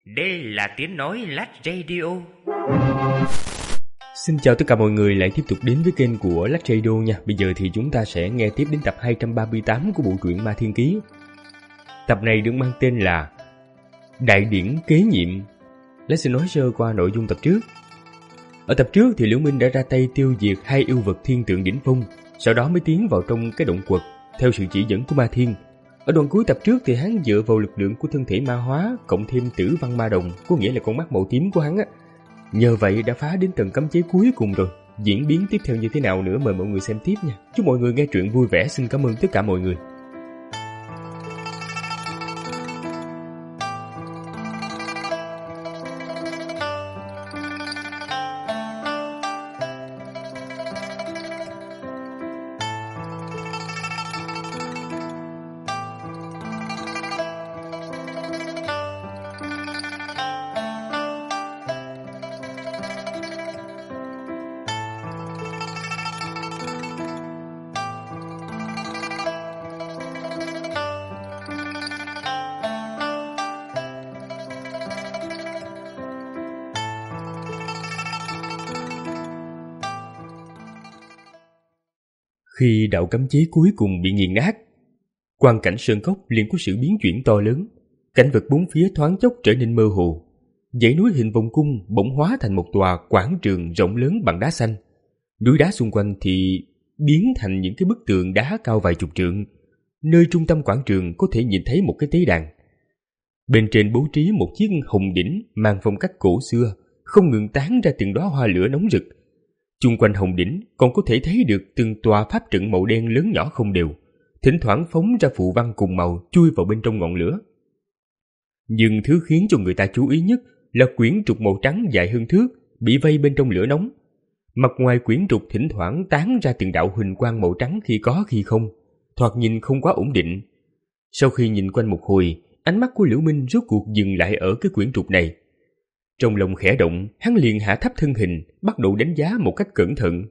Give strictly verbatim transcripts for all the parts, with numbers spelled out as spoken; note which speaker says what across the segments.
Speaker 1: Đây là tiếng nói Lách Radio.
Speaker 2: Xin chào tất cả mọi người lại tiếp tục đến với kênh của Lách Radio nha. Bây giờ thì chúng ta sẽ nghe tiếp đến tập hai trăm ba mươi tám của bộ truyện Ma Thiên Ký. Tập này được mang tên là Đại điển kế nhiệm. Lách sẽ nói sơ qua nội dung tập trước. Ở tập trước thì Liễu Minh đã ra tay tiêu diệt hai yêu vật thiên tượng đỉnh phong, sau đó mới tiến vào trong cái động quật theo sự chỉ dẫn của Ma Thiên. Ở đoạn cuối tập trước thì hắn dựa vào lực lượng của thân thể ma hóa cộng thêm tử văn ma đồng, có nghĩa là con mắt màu tím của hắn á. Nhờ vậy đã phá đến tầng cấm chế cuối cùng rồi. Diễn biến tiếp theo như thế nào nữa mời mọi người xem tiếp nha. Chúc mọi người nghe truyện vui vẻ. Xin cảm ơn tất cả mọi người. Khi đạo cấm chế cuối cùng bị nghiền nát, quang cảnh sơn cốc liền có sự biến chuyển to lớn. Cảnh vật bốn phía thoáng chốc trở nên mơ hồ. Dãy núi hình vòng cung bỗng hóa thành một tòa quảng trường rộng lớn bằng đá xanh. Núi đá xung quanh thì biến thành những cái bức tường đá cao vài chục trượng. Nơi trung tâm quảng trường có thể nhìn thấy một cái tế đàn. Bên trên bố trí một chiếc hồng đỉnh mang phong cách cổ xưa, không ngừng tán ra từng đóa hoa lửa nóng rực. Chung quanh hồng đỉnh còn có thể thấy được từng tòa pháp trận màu đen lớn nhỏ không đều, thỉnh thoảng phóng ra phù văn cùng màu chui vào bên trong ngọn lửa. Nhưng thứ khiến cho người ta chú ý nhất là quyển trục màu trắng dài hơn thước bị vây bên trong lửa nóng. Mặt ngoài quyển trục thỉnh thoảng tán ra từng đạo huỳnh quang màu trắng khi có khi không, thoạt nhìn không quá ổn định. Sau khi nhìn quanh một hồi, ánh mắt của Liễu Minh rốt cuộc dừng lại ở cái quyển trục này. Trong lòng khẽ động, hắn liền hạ thấp thân hình, bắt đầu đánh giá một cách cẩn thận.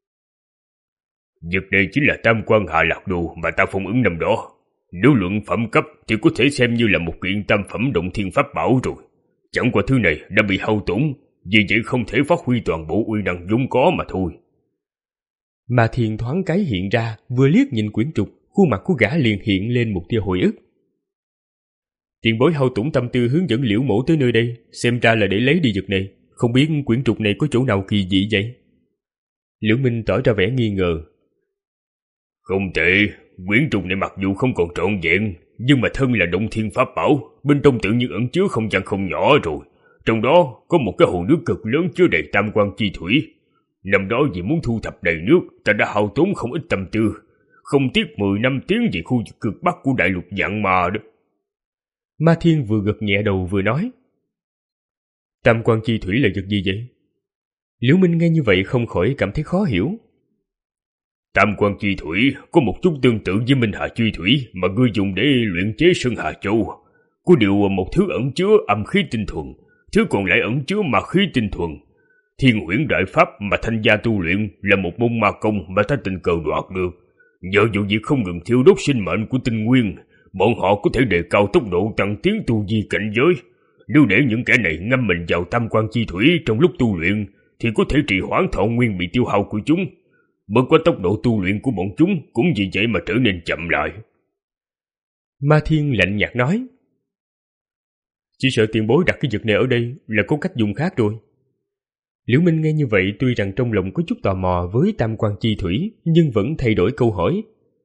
Speaker 3: Vật này chính là tam quan hạ lạc đồ mà ta phong ấn năm đó. Nếu luận phẩm cấp thì có thể xem như là một kiện tam phẩm động thiên pháp bảo rồi. Chẳng qua thứ này đã bị hao tổn, vì vậy không thể phát huy toàn bộ uy năng vốn có mà thôi.
Speaker 2: Mà Thiên thoáng cái hiện ra, vừa liếc nhìn quyển trục, khuôn mặt của gã liền hiện lên một tia hồi ức. Tiền bối hao tổn tâm tư hướng dẫn Liễu mẫu tới nơi đây, xem ra là để lấy đi vật này. Không biết quyển trục này có chỗ nào kỳ dị vậy? Liễu Minh tỏ ra vẻ nghi ngờ.
Speaker 3: Không tệ, quyển trục này mặc dù không còn trọn vẹn, nhưng mà thân là động thiên pháp bảo, bên trong tự nhiên ẩn chứa không gian không nhỏ rồi. Trong đó có một cái hồ nước cực lớn chứa đầy tam quan chi thủy. Năm đó vì muốn thu thập đầy nước, ta đã hao tốn không ít tâm tư, không tiếc mười năm tiến về khu vực cực bắc của đại lục Vạn Ma đó.
Speaker 2: Ma Thiên vừa gật nhẹ đầu vừa nói. Tam quan chi thủy là vật gì vậy? Liễu Minh nghe như vậy không khỏi cảm thấy khó hiểu.
Speaker 3: Tam quan chi thủy có một chút tương tự với Minh Hà chi thủy mà ngươi dùng để luyện chế Sơn Hà Châu. Có điều một thứ ẩn chứa âm khí tinh thuần, thứ còn lại ẩn chứa ma khí tinh thuần. Thiên huyễn đại pháp mà Thanh gia tu luyện là một môn ma công mà ta tình cờ đoạt được. Nhờ vụ việc không ngừng thiêu đốt sinh mệnh của tinh nguyên, bọn họ có thể đề cao tốc độ tăng tiến tu vi cảnh giới. Nếu để những kẻ này ngâm mình vào tam quan chi thủy trong lúc tu luyện, thì có thể trì hoãn thọ nguyên bị tiêu hao của chúng. Bất quá tốc độ tu luyện của bọn chúng cũng vì vậy mà trở nên chậm lại.
Speaker 2: Ma Thiên lạnh nhạt nói. Chỉ sợ tiền bối đặt cái vật này ở đây là có cách dùng khác rồi. Liễu Minh nghe như vậy tuy rằng trong lòng có chút tò mò với tam quan chi thủy, nhưng vẫn thay đổi câu hỏi.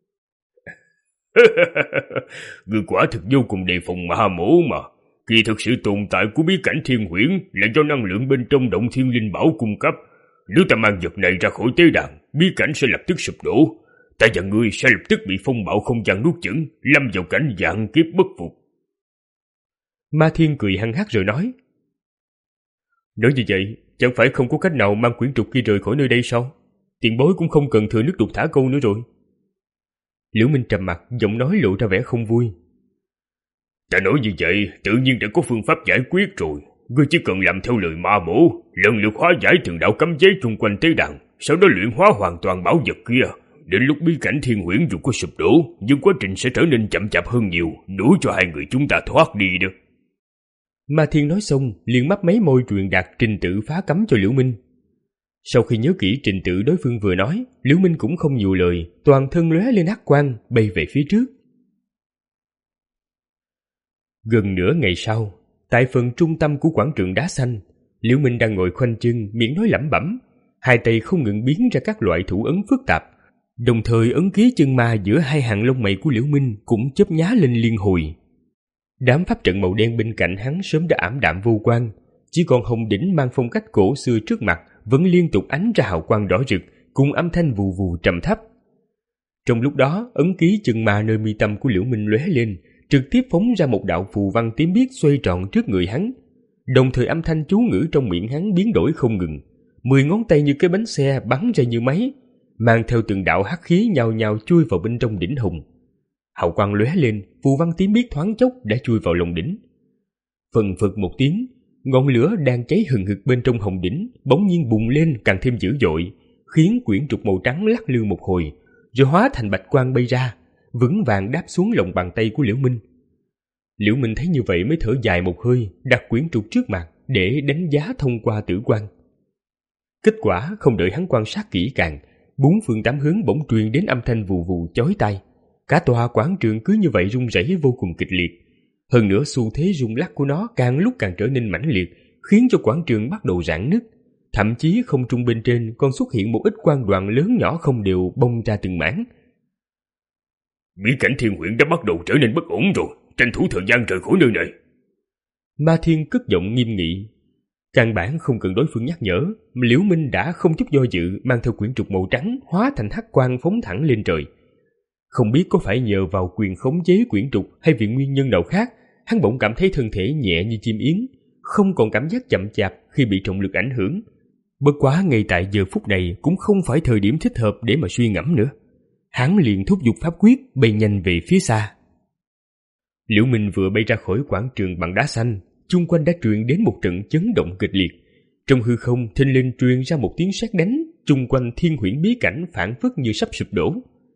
Speaker 3: Người quả thực vô cùng đề phòng ma mổ mà. Kỳ thực sự tồn tại của bí cảnh thiên huyễn là do năng lượng bên trong động thiên linh bảo cung cấp. Nếu ta mang vật này ra khỏi tế đàn, bí cảnh sẽ lập tức sụp đổ. Ta và ngươi sẽ lập tức bị phong bạo không gian nuốt chửng, lâm vào cảnh vạn kiếp bất phục.
Speaker 2: Ma Thiên cười hăng hắc rồi nói. Nói như vậy, chẳng phải không có cách nào mang quyển trục kia rời khỏi nơi đây sao? Tiền bối cũng không cần thừa nước đục thả câu nữa rồi. Liễu Minh trầm mặt, giọng nói lộ ra vẻ không vui.
Speaker 3: Ta nói như vậy, tự nhiên đã có phương pháp giải quyết rồi. Ngươi chỉ cần làm theo lời ma bổ, lần lượt hóa giải từng đạo cấm chế chung quanh tế đàn, sau đó luyện hóa hoàn toàn bảo vật kia. Đến lúc bí cảnh thiên huyễn dù có sụp đổ, nhưng quá trình sẽ trở nên chậm chạp hơn nhiều, đủ cho hai người chúng ta thoát đi được.
Speaker 2: Ma Thiên nói xong liền mấp máy môi truyền đạt trình tự phá cấm cho Liễu Minh. Sau khi nhớ kỹ trình tự đối phương vừa nói, Liễu Minh cũng không nhiều lời, toàn thân lóe lên hắc quang bay về phía trước. Gần nửa ngày sau, tại phần trung tâm của quảng trường đá xanh, Liễu Minh đang ngồi khoanh chân, miệng nói lẩm bẩm, hai tay không ngừng biến ra các loại thủ ấn phức tạp, đồng thời ấn ký chân ma giữa hai hàng lông mày của Liễu Minh cũng chớp nhá lên liên hồi. Đám pháp trận màu đen bên cạnh hắn sớm đã ảm đạm vô quang, chỉ còn hồng đỉnh mang phong cách cổ xưa trước mặt vẫn liên tục ánh ra hào quang đỏ rực cùng âm thanh vù vù trầm thấp. Trong lúc đó, ấn ký chân ma nơi mi tâm của Liễu Minh lóe lên, trực tiếp phóng ra một đạo phù văn tím biếc xoay tròn trước người hắn, đồng thời âm thanh chú ngữ trong miệng hắn biến đổi không ngừng, mười ngón tay như cái bánh xe bắn ra như máy, mang theo từng đạo hắc khí nhào nhào chui vào bên trong đỉnh hùng. Hào quang lóe lên, phù văn tím biếc thoáng chốc đã chui vào lòng đỉnh. Phần phật một tiếng, ngọn lửa đang cháy hừng hực bên trong hồng đỉnh bỗng nhiên bùng lên càng thêm dữ dội, khiến quyển trục màu trắng lắc lư một hồi, rồi hóa thành bạch quang bay ra, vững vàng đáp xuống lòng bàn tay của Liễu Minh. Liễu Minh thấy như vậy mới thở dài một hơi, đặt quyển trục trước mặt để đánh giá thông qua tử quang. Kết quả không đợi hắn quan sát kỹ càng, bốn phương tám hướng bỗng truyền đến âm thanh vù vù chói tai. Cả tòa quảng trường cứ như vậy rung rẩy vô cùng kịch liệt. Hơn nữa xu thế rung lắc của nó càng lúc càng trở nên mãnh liệt, khiến cho quảng trường bắt đầu rạn nứt. Thậm chí không trung bên trên còn xuất hiện một ít quang đoàn lớn nhỏ không đều bong ra từng mảng.
Speaker 3: Bí cảnh thiên huyện đã bắt đầu trở nên bất ổn rồi, tranh thủ thời gian rời khỏi nơi này.
Speaker 2: Ma Thiên cất giọng nghiêm nghị. Căn bản không cần đối phương nhắc nhở, Liễu Minh đã không chút do dự mang theo quyển trục màu trắng hóa thành hắc quang phóng thẳng lên trời. Không biết có phải nhờ vào quyền khống chế quyển trục hay vì nguyên nhân nào khác, hắn bỗng cảm thấy thân thể nhẹ như chim yến, không còn cảm giác chậm chạp khi bị trọng lực ảnh hưởng. Bất quá ngay tại giờ phút này cũng không phải thời điểm thích hợp để mà suy ngẫm nữa. Hắn liền thúc giục pháp quyết bay nhanh về phía xa. Liễu Minh vừa bay ra khỏi quảng trường bằng đá xanh, chung quanh đã truyền đến một trận chấn động kịch liệt. Trong hư không thình lình truyền ra một tiếng sét đánh, chung quanh thiên huyễn bí cảnh phảng phất như sắp sụp đổ.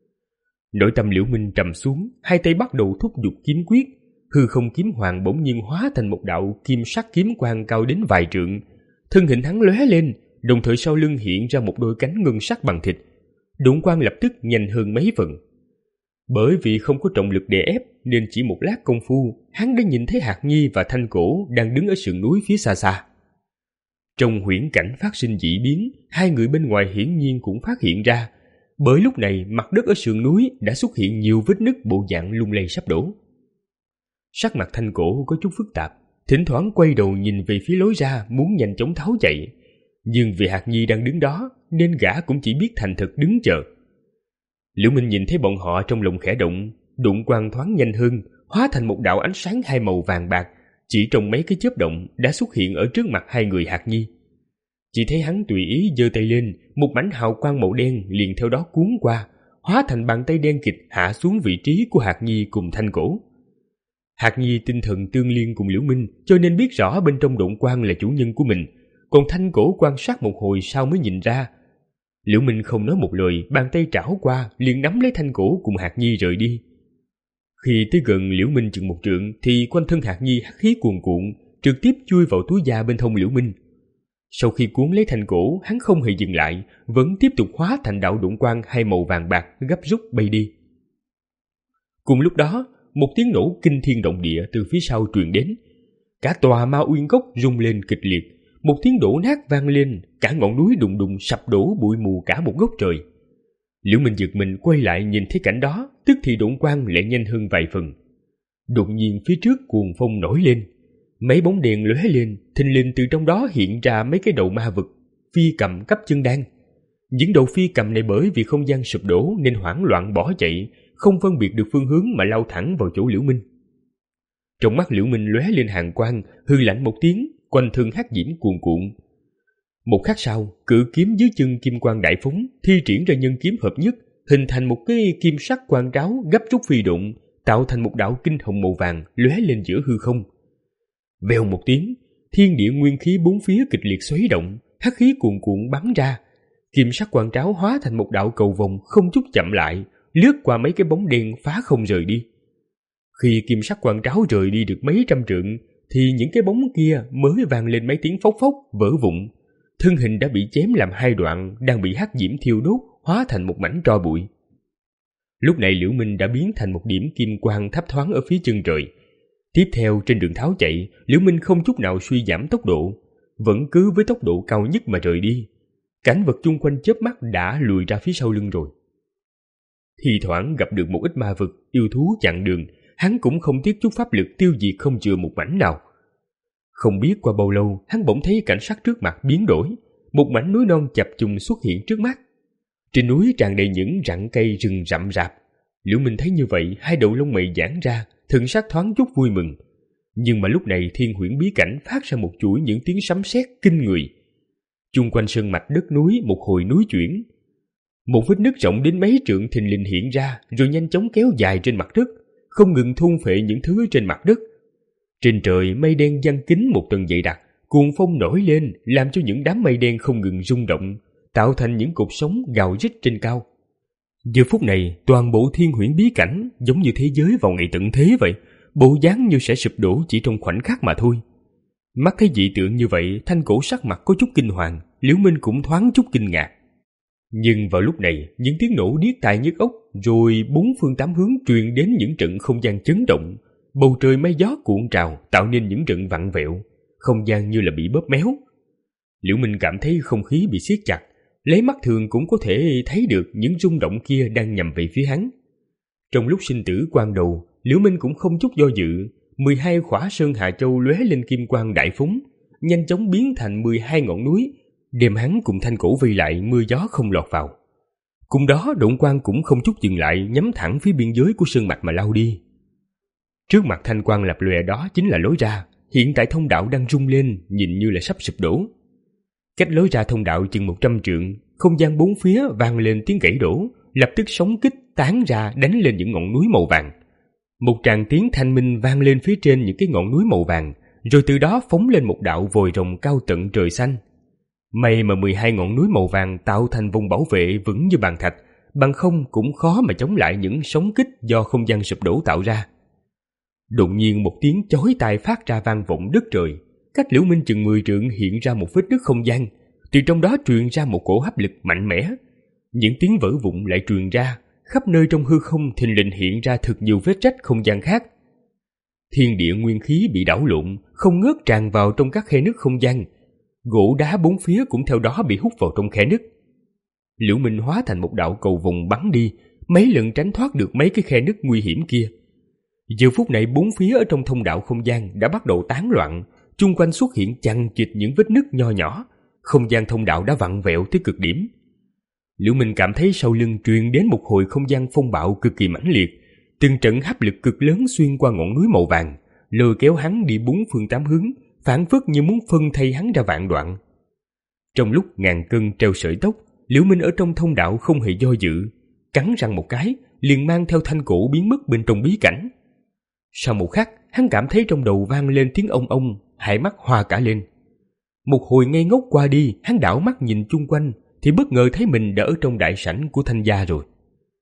Speaker 2: Nội tâm Liễu Minh trầm xuống, hai tay bắt đầu thúc giục kiếm quyết, hư không kiếm hoàng bỗng nhiên hóa thành một đạo kim sắc kiếm quang cao đến vài trượng. Thân hình hắn lóe lên, đồng thời sau lưng hiện ra một đôi cánh ngân sắc bằng thịt. Đụng quang lập tức nhanh hơn mấy phần. Bởi vì không có trọng lực đè ép nên chỉ một lát công phu, hắn đã nhìn thấy Hạc Nhi và Thanh Cổ đang đứng ở sườn núi phía xa xa. Trong huyễn cảnh phát sinh dị biến, hai người bên ngoài hiển nhiên cũng phát hiện ra, bởi lúc này mặt đất ở sườn núi đã xuất hiện nhiều vết nứt bộ dạng lung lay sắp đổ. Sắc mặt Thanh Cổ có chút phức tạp, thỉnh thoảng quay đầu nhìn về phía lối ra muốn nhanh chóng tháo chạy, nhưng vì Hạc Nhi đang đứng đó nên gã cũng chỉ biết thành thật đứng chờ. Liễu Minh nhìn thấy bọn họ trong lòng khẽ động, đụng quang thoáng nhanh hơn, hóa thành một đạo ánh sáng hai màu vàng bạc, chỉ trong mấy cái chớp động đã xuất hiện ở trước mặt hai người Hạc Nhi. Chỉ thấy hắn tùy ý giơ tay lên, một mảnh hào quang màu đen liền theo đó cuốn qua, hóa thành bàn tay đen kịt hạ xuống vị trí của Hạc Nhi cùng Thanh Cổ. Hạc Nhi tinh thần tương liên cùng Liễu Minh, cho nên biết rõ bên trong độn quang là chủ nhân của mình, còn Thanh Cổ quan sát một hồi sau mới nhìn ra. Liễu Minh không nói một lời, bàn tay trảo qua liền nắm lấy Thanh Cổ cùng Hạc Nhi rời đi. Khi tới gần Liễu Minh chừng một trượng thì quanh thân Hạc Nhi hắc khí cuồn cuộn, trực tiếp chui vào túi da bên hông Liễu Minh. Sau khi cuốn lấy Thanh Cổ, hắn không hề dừng lại, vẫn tiếp tục hóa thành đạo đụng quang hai màu vàng bạc gấp rút bay đi. Cùng lúc đó, một tiếng nổ kinh thiên động địa từ phía sau truyền đến. Cả tòa Ma Uyên Cốc rung lên kịch liệt, một tiếng đổ nát vang lên, cả ngọn núi đùng đùng sập đổ bụi mù cả một góc trời. Liễu Minh giật mình quay lại nhìn thấy cảnh đó, tức thì độn quang lại nhanh hơn vài phần. Đột nhiên phía trước cuồng phong nổi lên, mấy bóng đèn lóe lên, thình lình từ trong đó hiện ra mấy cái đầu ma vật, phi cầm cấp chân đan. Những đầu phi cầm này bởi vì không gian sụp đổ nên hoảng loạn bỏ chạy, không phân biệt được phương hướng mà lao thẳng vào chỗ Liễu Minh. Trong mắt Liễu Minh lóe lên hàn quang, hư lạnh một tiếng, quanh thân hắc diễm cuồn cuộn. Một khắc sau, cự kiếm dưới chân kim quang đại phóng, thi triển ra nhân kiếm hợp nhất, hình thành một cái kim sắc quang tráo gấp rút phi độn, tạo thành một đạo kinh hồng màu vàng lóe lên giữa hư không. Vèo một tiếng, thiên địa nguyên khí bốn phía kịch liệt xoáy động, hắc khí cuồn cuộn bắn ra. Kim sắc quang tráo hóa thành một đạo cầu vồng không chút chậm lại, lướt qua mấy cái bóng đen phá không rời đi. Khi kim sắc quang tráo rời đi được mấy trăm trượng, thì những cái bóng kia mới vang lên mấy tiếng phốc phốc vỡ vụn. Thân hình đã bị chém làm hai đoạn, đang bị hắc diễm thiêu đốt, hóa thành một mảnh tro bụi. Lúc này Liễu Minh đã biến thành một điểm kim quang thấp thoáng ở phía chân trời. Tiếp theo trên đường tháo chạy, Liễu Minh không chút nào suy giảm tốc độ, vẫn cứ với tốc độ cao nhất mà rời đi. Cảnh vật chung quanh chớp mắt đã lùi ra phía sau lưng rồi. Thì thoảng gặp được một ít ma vật, yêu thú chặn đường, hắn cũng không tiếc chút pháp lực tiêu diệt không chừa một mảnh nào. Không biết qua bao lâu, hắn bỗng thấy cảnh sắc trước mặt biến đổi, một mảnh núi non chập trùng xuất hiện trước mắt. Trên núi tràn đầy những rặng cây rừng rậm rạp. Liễu Minh thấy như vậy, hai đầu lông mày giãn ra, thần sắc thoáng chút vui mừng. Nhưng mà lúc này Thiên Huyễn bí cảnh phát ra một chuỗi những tiếng sấm sét kinh người. Chung quanh sơn mạch đất núi một hồi núi chuyển. Một vết nứt rộng đến mấy trượng thình lình hiện ra, rồi nhanh chóng kéo dài trên mặt đất, không ngừng thôn phệ những thứ trên mặt đất. Trên trời mây đen giăng kín một tầng dày đặc, cuồng phong nổi lên làm cho những đám mây đen không ngừng rung động, tạo thành những cột sóng gào rít trên cao. Giờ phút này, toàn bộ Thiên Huyễn bí cảnh giống như thế giới vào ngày tận thế vậy, bộ dáng như sẽ sụp đổ chỉ trong khoảnh khắc mà thôi. Mắt thấy dị tượng như vậy, Thanh Cổ sắc mặt có chút kinh hoàng, Liễu Minh cũng thoáng chút kinh ngạc. Nhưng vào lúc này, những tiếng nổ điếc tai nhức óc, rồi bốn phương tám hướng truyền đến những trận không gian chấn động, bầu trời mây gió cuộn trào tạo nên những trận vặn vẹo, không gian như là bị bóp méo. Liễu Minh cảm thấy không khí bị siết chặt, lấy mắt thường cũng có thể thấy được những rung động kia đang nhằm về phía hắn. Trong lúc sinh tử quan đầu, Liễu Minh cũng không chút do dự, mười hai khỏa sơn Hà Châu lóe lên kim quang đại phóng, nhanh chóng biến thành mười hai ngọn núi, đem hắn cùng Thanh Cổ vây lại, mưa gió không lọt vào. Cùng đó động quang cũng không chút dừng lại, nhắm thẳng phía biên giới của sơn mạch mà lao đi. Trước mặt thanh quang lập lòe đó chính là lối ra, hiện tại thông đạo đang rung lên, nhìn như là sắp sụp đổ. Cách lối ra thông đạo chừng một trăm trượng, không gian bốn phía vang lên tiếng gãy đổ, lập tức sóng kích tán ra đánh lên những ngọn núi màu vàng. Một tràng tiếng thanh minh vang lên phía trên những cái ngọn núi màu vàng, rồi từ đó phóng lên một đạo vòi rồng cao tận trời xanh. May mà mười hai ngọn núi màu vàng tạo thành vùng bảo vệ vững như bàn thạch, bằng không cũng khó mà chống lại những sóng kích do không gian sụp đổ tạo ra. Đột nhiên một tiếng chói tai phát ra vang vọng đất trời, cách Liễu Minh chừng mười trượng hiện ra một vết nứt không gian, từ trong đó truyền ra một cổ hấp lực mạnh mẽ. Những tiếng vỡ vụn lại truyền ra, khắp nơi trong hư không thình lình hiện ra thật nhiều vết rách không gian khác. Thiên địa nguyên khí bị đảo lộn, không ngớt tràn vào trong các khe nứt không gian. Gỗ đá bốn phía cũng theo đó bị hút vào trong khe nứt. Liễu Minh hóa thành một đạo cầu vồng bắn đi, mấy lần tránh thoát được mấy cái khe nứt nguy hiểm kia. Giờ phút này bốn phía ở trong thông đạo không gian đã bắt đầu tán loạn, chung quanh xuất hiện chằng chịt những vết nứt nho nhỏ, không gian thông đạo đã vặn vẹo tới cực điểm. Liễu Minh cảm thấy sau lưng truyền đến một hồi không gian phong bạo cực kỳ mãnh liệt, từng trận hấp lực cực lớn xuyên qua ngọn núi màu vàng, lôi kéo hắn đi bốn phương tám hướng, phảng phất như muốn phân thây hắn ra vạn đoạn. Trong lúc ngàn cân treo sợi tóc, Liễu Minh ở trong thông đạo không hề do dự, cắn răng một cái, liền mang theo Thanh Cổ biến mất bên trong bí cảnh. Sau một khắc, hắn cảm thấy trong đầu vang lên tiếng ông ông, hai mắt hoa cả lên. Một hồi ngây ngốc qua đi, hắn đảo mắt nhìn chung quanh, thì bất ngờ thấy mình đã ở trong đại sảnh của Thanh gia rồi.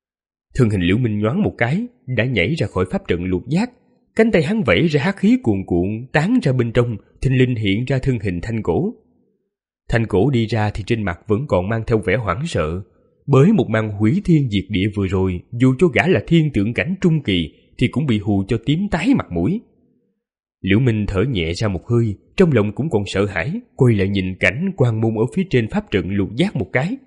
Speaker 2: Thân hình Liễu Minh nhoáng một cái, đã nhảy ra khỏi pháp trận lục giác, cánh tay hắn vẫy ra hắc khí cuồn cuộn tán ra bên trong, thình lình hiện ra thân hình Thanh Cổ. Thanh Cổ đi ra thì trên mặt vẫn còn mang theo vẻ hoảng sợ, bởi một màn hủy thiên diệt địa vừa rồi, dù cho gã là thiên tượng cảnh trung kỳ thì cũng bị hù cho tím tái mặt mũi. Liễu Minh thở nhẹ ra một hơi, trong lòng cũng còn sợ hãi, quay lại nhìn cảnh quan môn ở phía trên pháp trận lục giác một cái.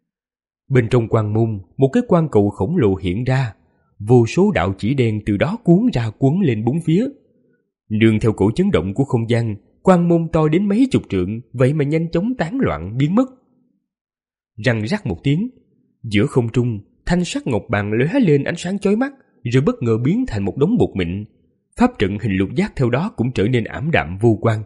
Speaker 2: Bên trong quan môn, một cái quan cầu khổng lồ hiện ra, vô số đạo chỉ đen từ đó cuốn ra cuốn lên bốn phía. Nương theo cổ chấn động của không gian, quan môn to đến mấy chục trượng, vậy mà nhanh chóng tán loạn biến mất. Răng rắc một tiếng, giữa không trung, thanh sắc ngọc bàn lóe lên ánh sáng chói mắt, rồi bất ngờ biến thành một đống bột mịn. Pháp trận hình lục giác theo đó cũng trở nên ảm đạm vô quang.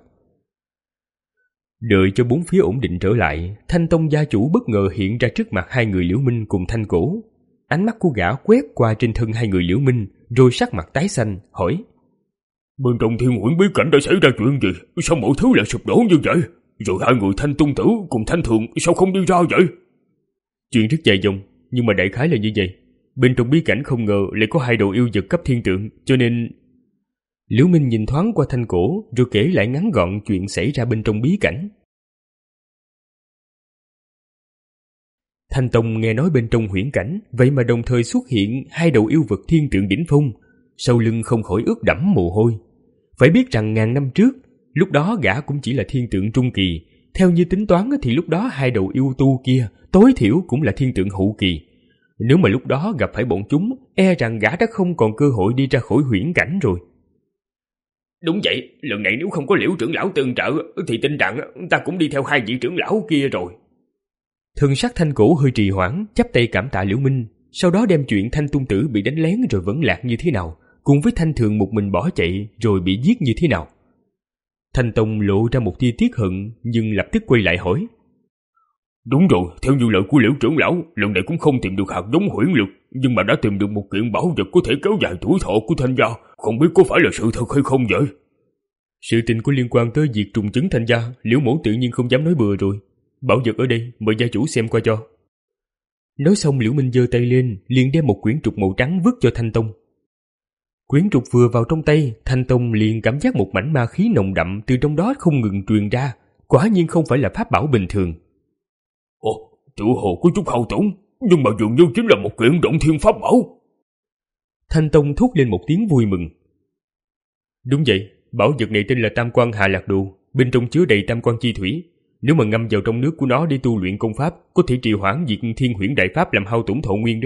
Speaker 2: Đợi cho bốn phía ổn định trở lại, Thanh Tông gia chủ bất ngờ hiện ra trước mặt hai người Liễu Minh cùng Thanh Cổ. Ánh mắt của gã quét qua trên thân hai người Liễu Minh, rồi sắc mặt tái xanh, hỏi:
Speaker 3: Bên trong Thiên Huyễn bí cảnh đã xảy ra chuyện gì? Sao mọi thứ lại sụp đổ như vậy? Rồi hai người Thanh Tôn Tử cùng Thanh Thượng sao không đi ra vậy?
Speaker 2: Chuyện rất dài dòng, nhưng mà đại khái là như vậy. Bên trong bí cảnh không ngờ lại có hai đầu yêu vật cấp thiên tượng, cho nên... Liễu Minh nhìn thoáng qua Thanh Cổ rồi kể lại ngắn gọn chuyện xảy ra bên trong bí cảnh. Thanh Tông nghe nói bên trong huyễn cảnh, vậy mà đồng thời xuất hiện hai đầu yêu vật thiên tượng đỉnh phong, sau lưng không khỏi ướt đẫm mồ hôi. Phải biết rằng ngàn năm trước, lúc đó gã cũng chỉ là thiên tượng trung kỳ, theo như tính toán thì lúc đó hai đầu yêu tu kia tối thiểu cũng là thiên tượng hậu kỳ. Nếu mà lúc đó gặp phải bọn chúng, e rằng gã đã không còn cơ hội đi ra khỏi huyễn cảnh rồi.
Speaker 3: Đúng vậy, lần này nếu không có Liễu trưởng lão tương trợ thì tin rằng ta cũng đi theo hai vị trưởng lão kia rồi.
Speaker 2: Thần sắc Thanh Cổ hơi trì hoãn, chắp tay cảm tạ Liễu Minh, sau đó đem chuyện Thanh Tung Tử bị đánh lén rồi vẫn lạc như thế nào, cùng với Thanh Thường một mình bỏ chạy rồi bị giết như thế nào. Thanh Tông lộ ra một tia tiếc hận, nhưng lập tức quay lại hỏi.
Speaker 3: Đúng rồi, theo như lời của Liễu trưởng lão, lần này cũng không tìm được hạt giống huyễn lực, nhưng mà đã tìm được một kiện bảo vật có thể kéo dài tuổi thọ của Thanh gia, không biết có phải là sự thật hay không vậy?
Speaker 2: Sự tình có liên quan tới việc trùng chứng Thanh gia, Liễu mẫu tự nhiên không dám nói bừa rồi. Bảo vật ở đây, mời gia chủ xem qua cho. Nói xong Liễu Minh giơ tay lên, liền đem một quyển trục màu trắng vứt cho Thanh Tông. Quyển trục vừa vào trong tay, Thanh Tông liền cảm giác một mảnh ma khí nồng đậm từ trong đó không ngừng truyền ra, quả nhiên không phải là pháp bảo bình thường.
Speaker 3: Ồ, tự hồ có chút hao tổn, nhưng mà dường như chính là một kiện động thiên pháp bảo.
Speaker 2: Thanh Tông thốt lên một tiếng vui mừng. Đúng vậy, bảo vật này tên là Tam Quan Hạ Lạc Đồ, bên trong chứa đầy tam quan chi thủy. Nếu mà ngâm vào trong nước của nó để tu luyện công pháp, có thể trì hoãn việc thiên huyễn đại pháp làm hao tổn thọ nguyên đó.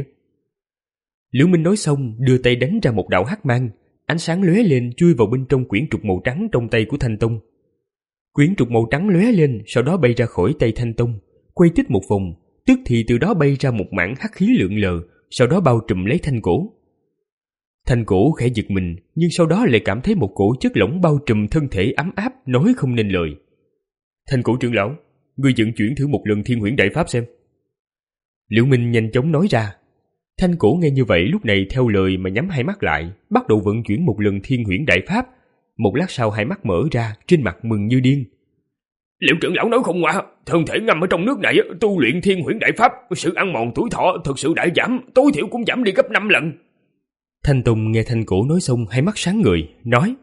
Speaker 2: Liễu Minh nói xong, đưa tay đánh ra một đạo hắc mang, ánh sáng lóe lên chui vào bên trong quyển trục màu trắng trong tay của Thanh Tông. Quyển trục màu trắng lóe lên, sau đó bay ra khỏi tay Thanh Tông, quay tích một vòng, tức thì từ đó bay ra một mảng hắc khí lượn lờ, sau đó bao trùm lấy Thanh Cổ. Thanh Cổ khẽ giật mình, nhưng sau đó lại cảm thấy một cổ chất lỏng bao trùm thân thể ấm áp, nói không nên lời. Thanh Cổ trưởng lão, ngươi vận chuyển thử một lần thiên huyễn đại pháp xem. Liễu Minh nhanh chóng nói ra. Thanh Cổ nghe như vậy lúc này theo lời mà nhắm hai mắt lại, bắt đầu vận chuyển một lần thiên huyễn đại pháp. Một lát sau hai mắt mở ra, trên mặt mừng như điên.
Speaker 3: Liễu trưởng lão nói không ngoa, thân thể ngâm ở trong nước này tu luyện thiên huyễn đại pháp, sự ăn mòn tuổi thọ thực sự đại giảm, tối thiểu cũng giảm đi gấp năm lần.
Speaker 2: Thanh Tùng nghe Thanh Cổ nói xong hai mắt sáng ngời, nói: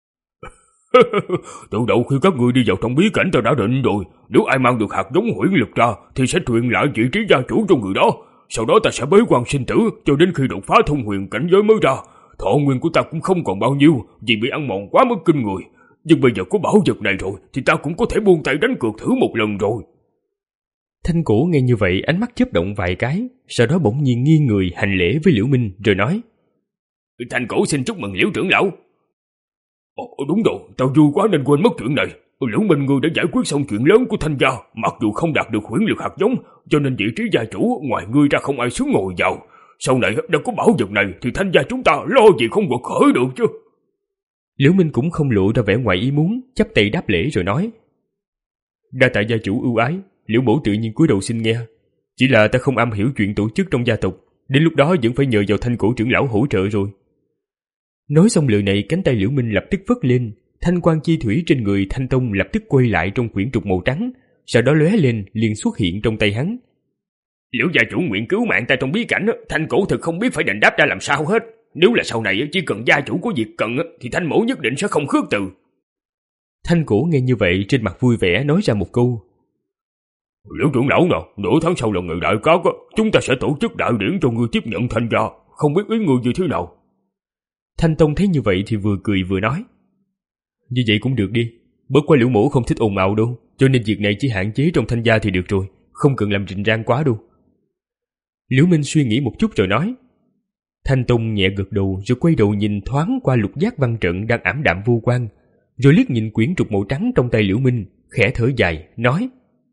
Speaker 3: Từ đầu khi các ngươi đi vào trong bí cảnh ta đã định rồi, nếu ai mang được hạt giống huyễn lực ra thì sẽ truyền lại vị trí gia chủ cho người đó. Sau đó ta sẽ bế quan sinh tử cho đến khi đột phá thông huyền cảnh giới mới ra. Thọ nguyên của ta cũng không còn bao nhiêu vì bị ăn mòn quá mức kinh người. Nhưng bây giờ có bảo vật này rồi thì ta cũng có thể buông tay đánh cược thử một lần rồi.
Speaker 2: Thanh Cổ nghe như vậy ánh mắt chớp động vài cái, sau đó bỗng nhiên nghiêng người hành lễ với Liễu Minh rồi nói:
Speaker 3: Thanh Cổ xin chúc mừng Liễu trưởng lão. Ồ, đúng rồi, tao vui quá nên quên mất chuyện này. Liễu Minh ngươi đã giải quyết xong chuyện lớn của Thanh gia, mặc dù không đạt được huyễn lực hạt giống, cho nên vị trí gia chủ ngoài ngươi ra không ai xứng ngồi vào. Sau này đã có bảo vật này thì Thanh gia chúng ta lo gì không quật khởi được chứ.
Speaker 2: Liễu Minh cũng không lộ ra vẻ ngoài ý muốn, chắp tay đáp lễ rồi nói: Đa tạ gia chủ ưu ái, Liễu mẫu tự nhiên cúi đầu xin nghe. Chỉ là ta không am hiểu chuyện tổ chức trong gia tộc, đến lúc đó vẫn phải nhờ vào Thanh Cổ trưởng lão hỗ trợ rồi. Nói xong lời này, cánh tay Liễu Minh lập tức phất lên, thanh quang chi thủy trên người Thanh Tông lập tức quay lại trong quyển trục màu trắng, sau đó lóe lên liền xuất hiện trong tay hắn.
Speaker 3: Liễu gia chủ nguyện cứu mạng ta trong bí cảnh, Thanh Cổ thực không biết phải đền đáp ra làm sao hết. Nếu là sau này chỉ cần gia chủ có việc cần thì Thanh mẫu nhất định sẽ không khước từ.
Speaker 2: Thanh Cổ nghe như vậy trên mặt vui vẻ nói ra một câu:
Speaker 3: Liễu trưởng lão nào, nửa tháng sau là ngày đại cát, chúng ta sẽ tổ chức đại điển cho ngươi tiếp nhận Thanh gia, không biết ý ngươi như thế nào.
Speaker 2: Thanh Tông thấy như vậy thì vừa cười vừa nói: Như vậy cũng được đi, bất quá Liễu mẫu không thích ồn ào đâu, cho nên việc này chỉ hạn chế trong Thanh gia thì được rồi, không cần làm rình rang quá đâu. Liễu Minh suy nghĩ một chút rồi nói. Thanh Tông nhẹ gật đầu rồi quay đầu nhìn thoáng qua lục giác văn trận đang ảm đạm vô quang, rồi liếc nhìn quyển trục màu trắng trong tay Liễu Minh, khẽ thở dài nói: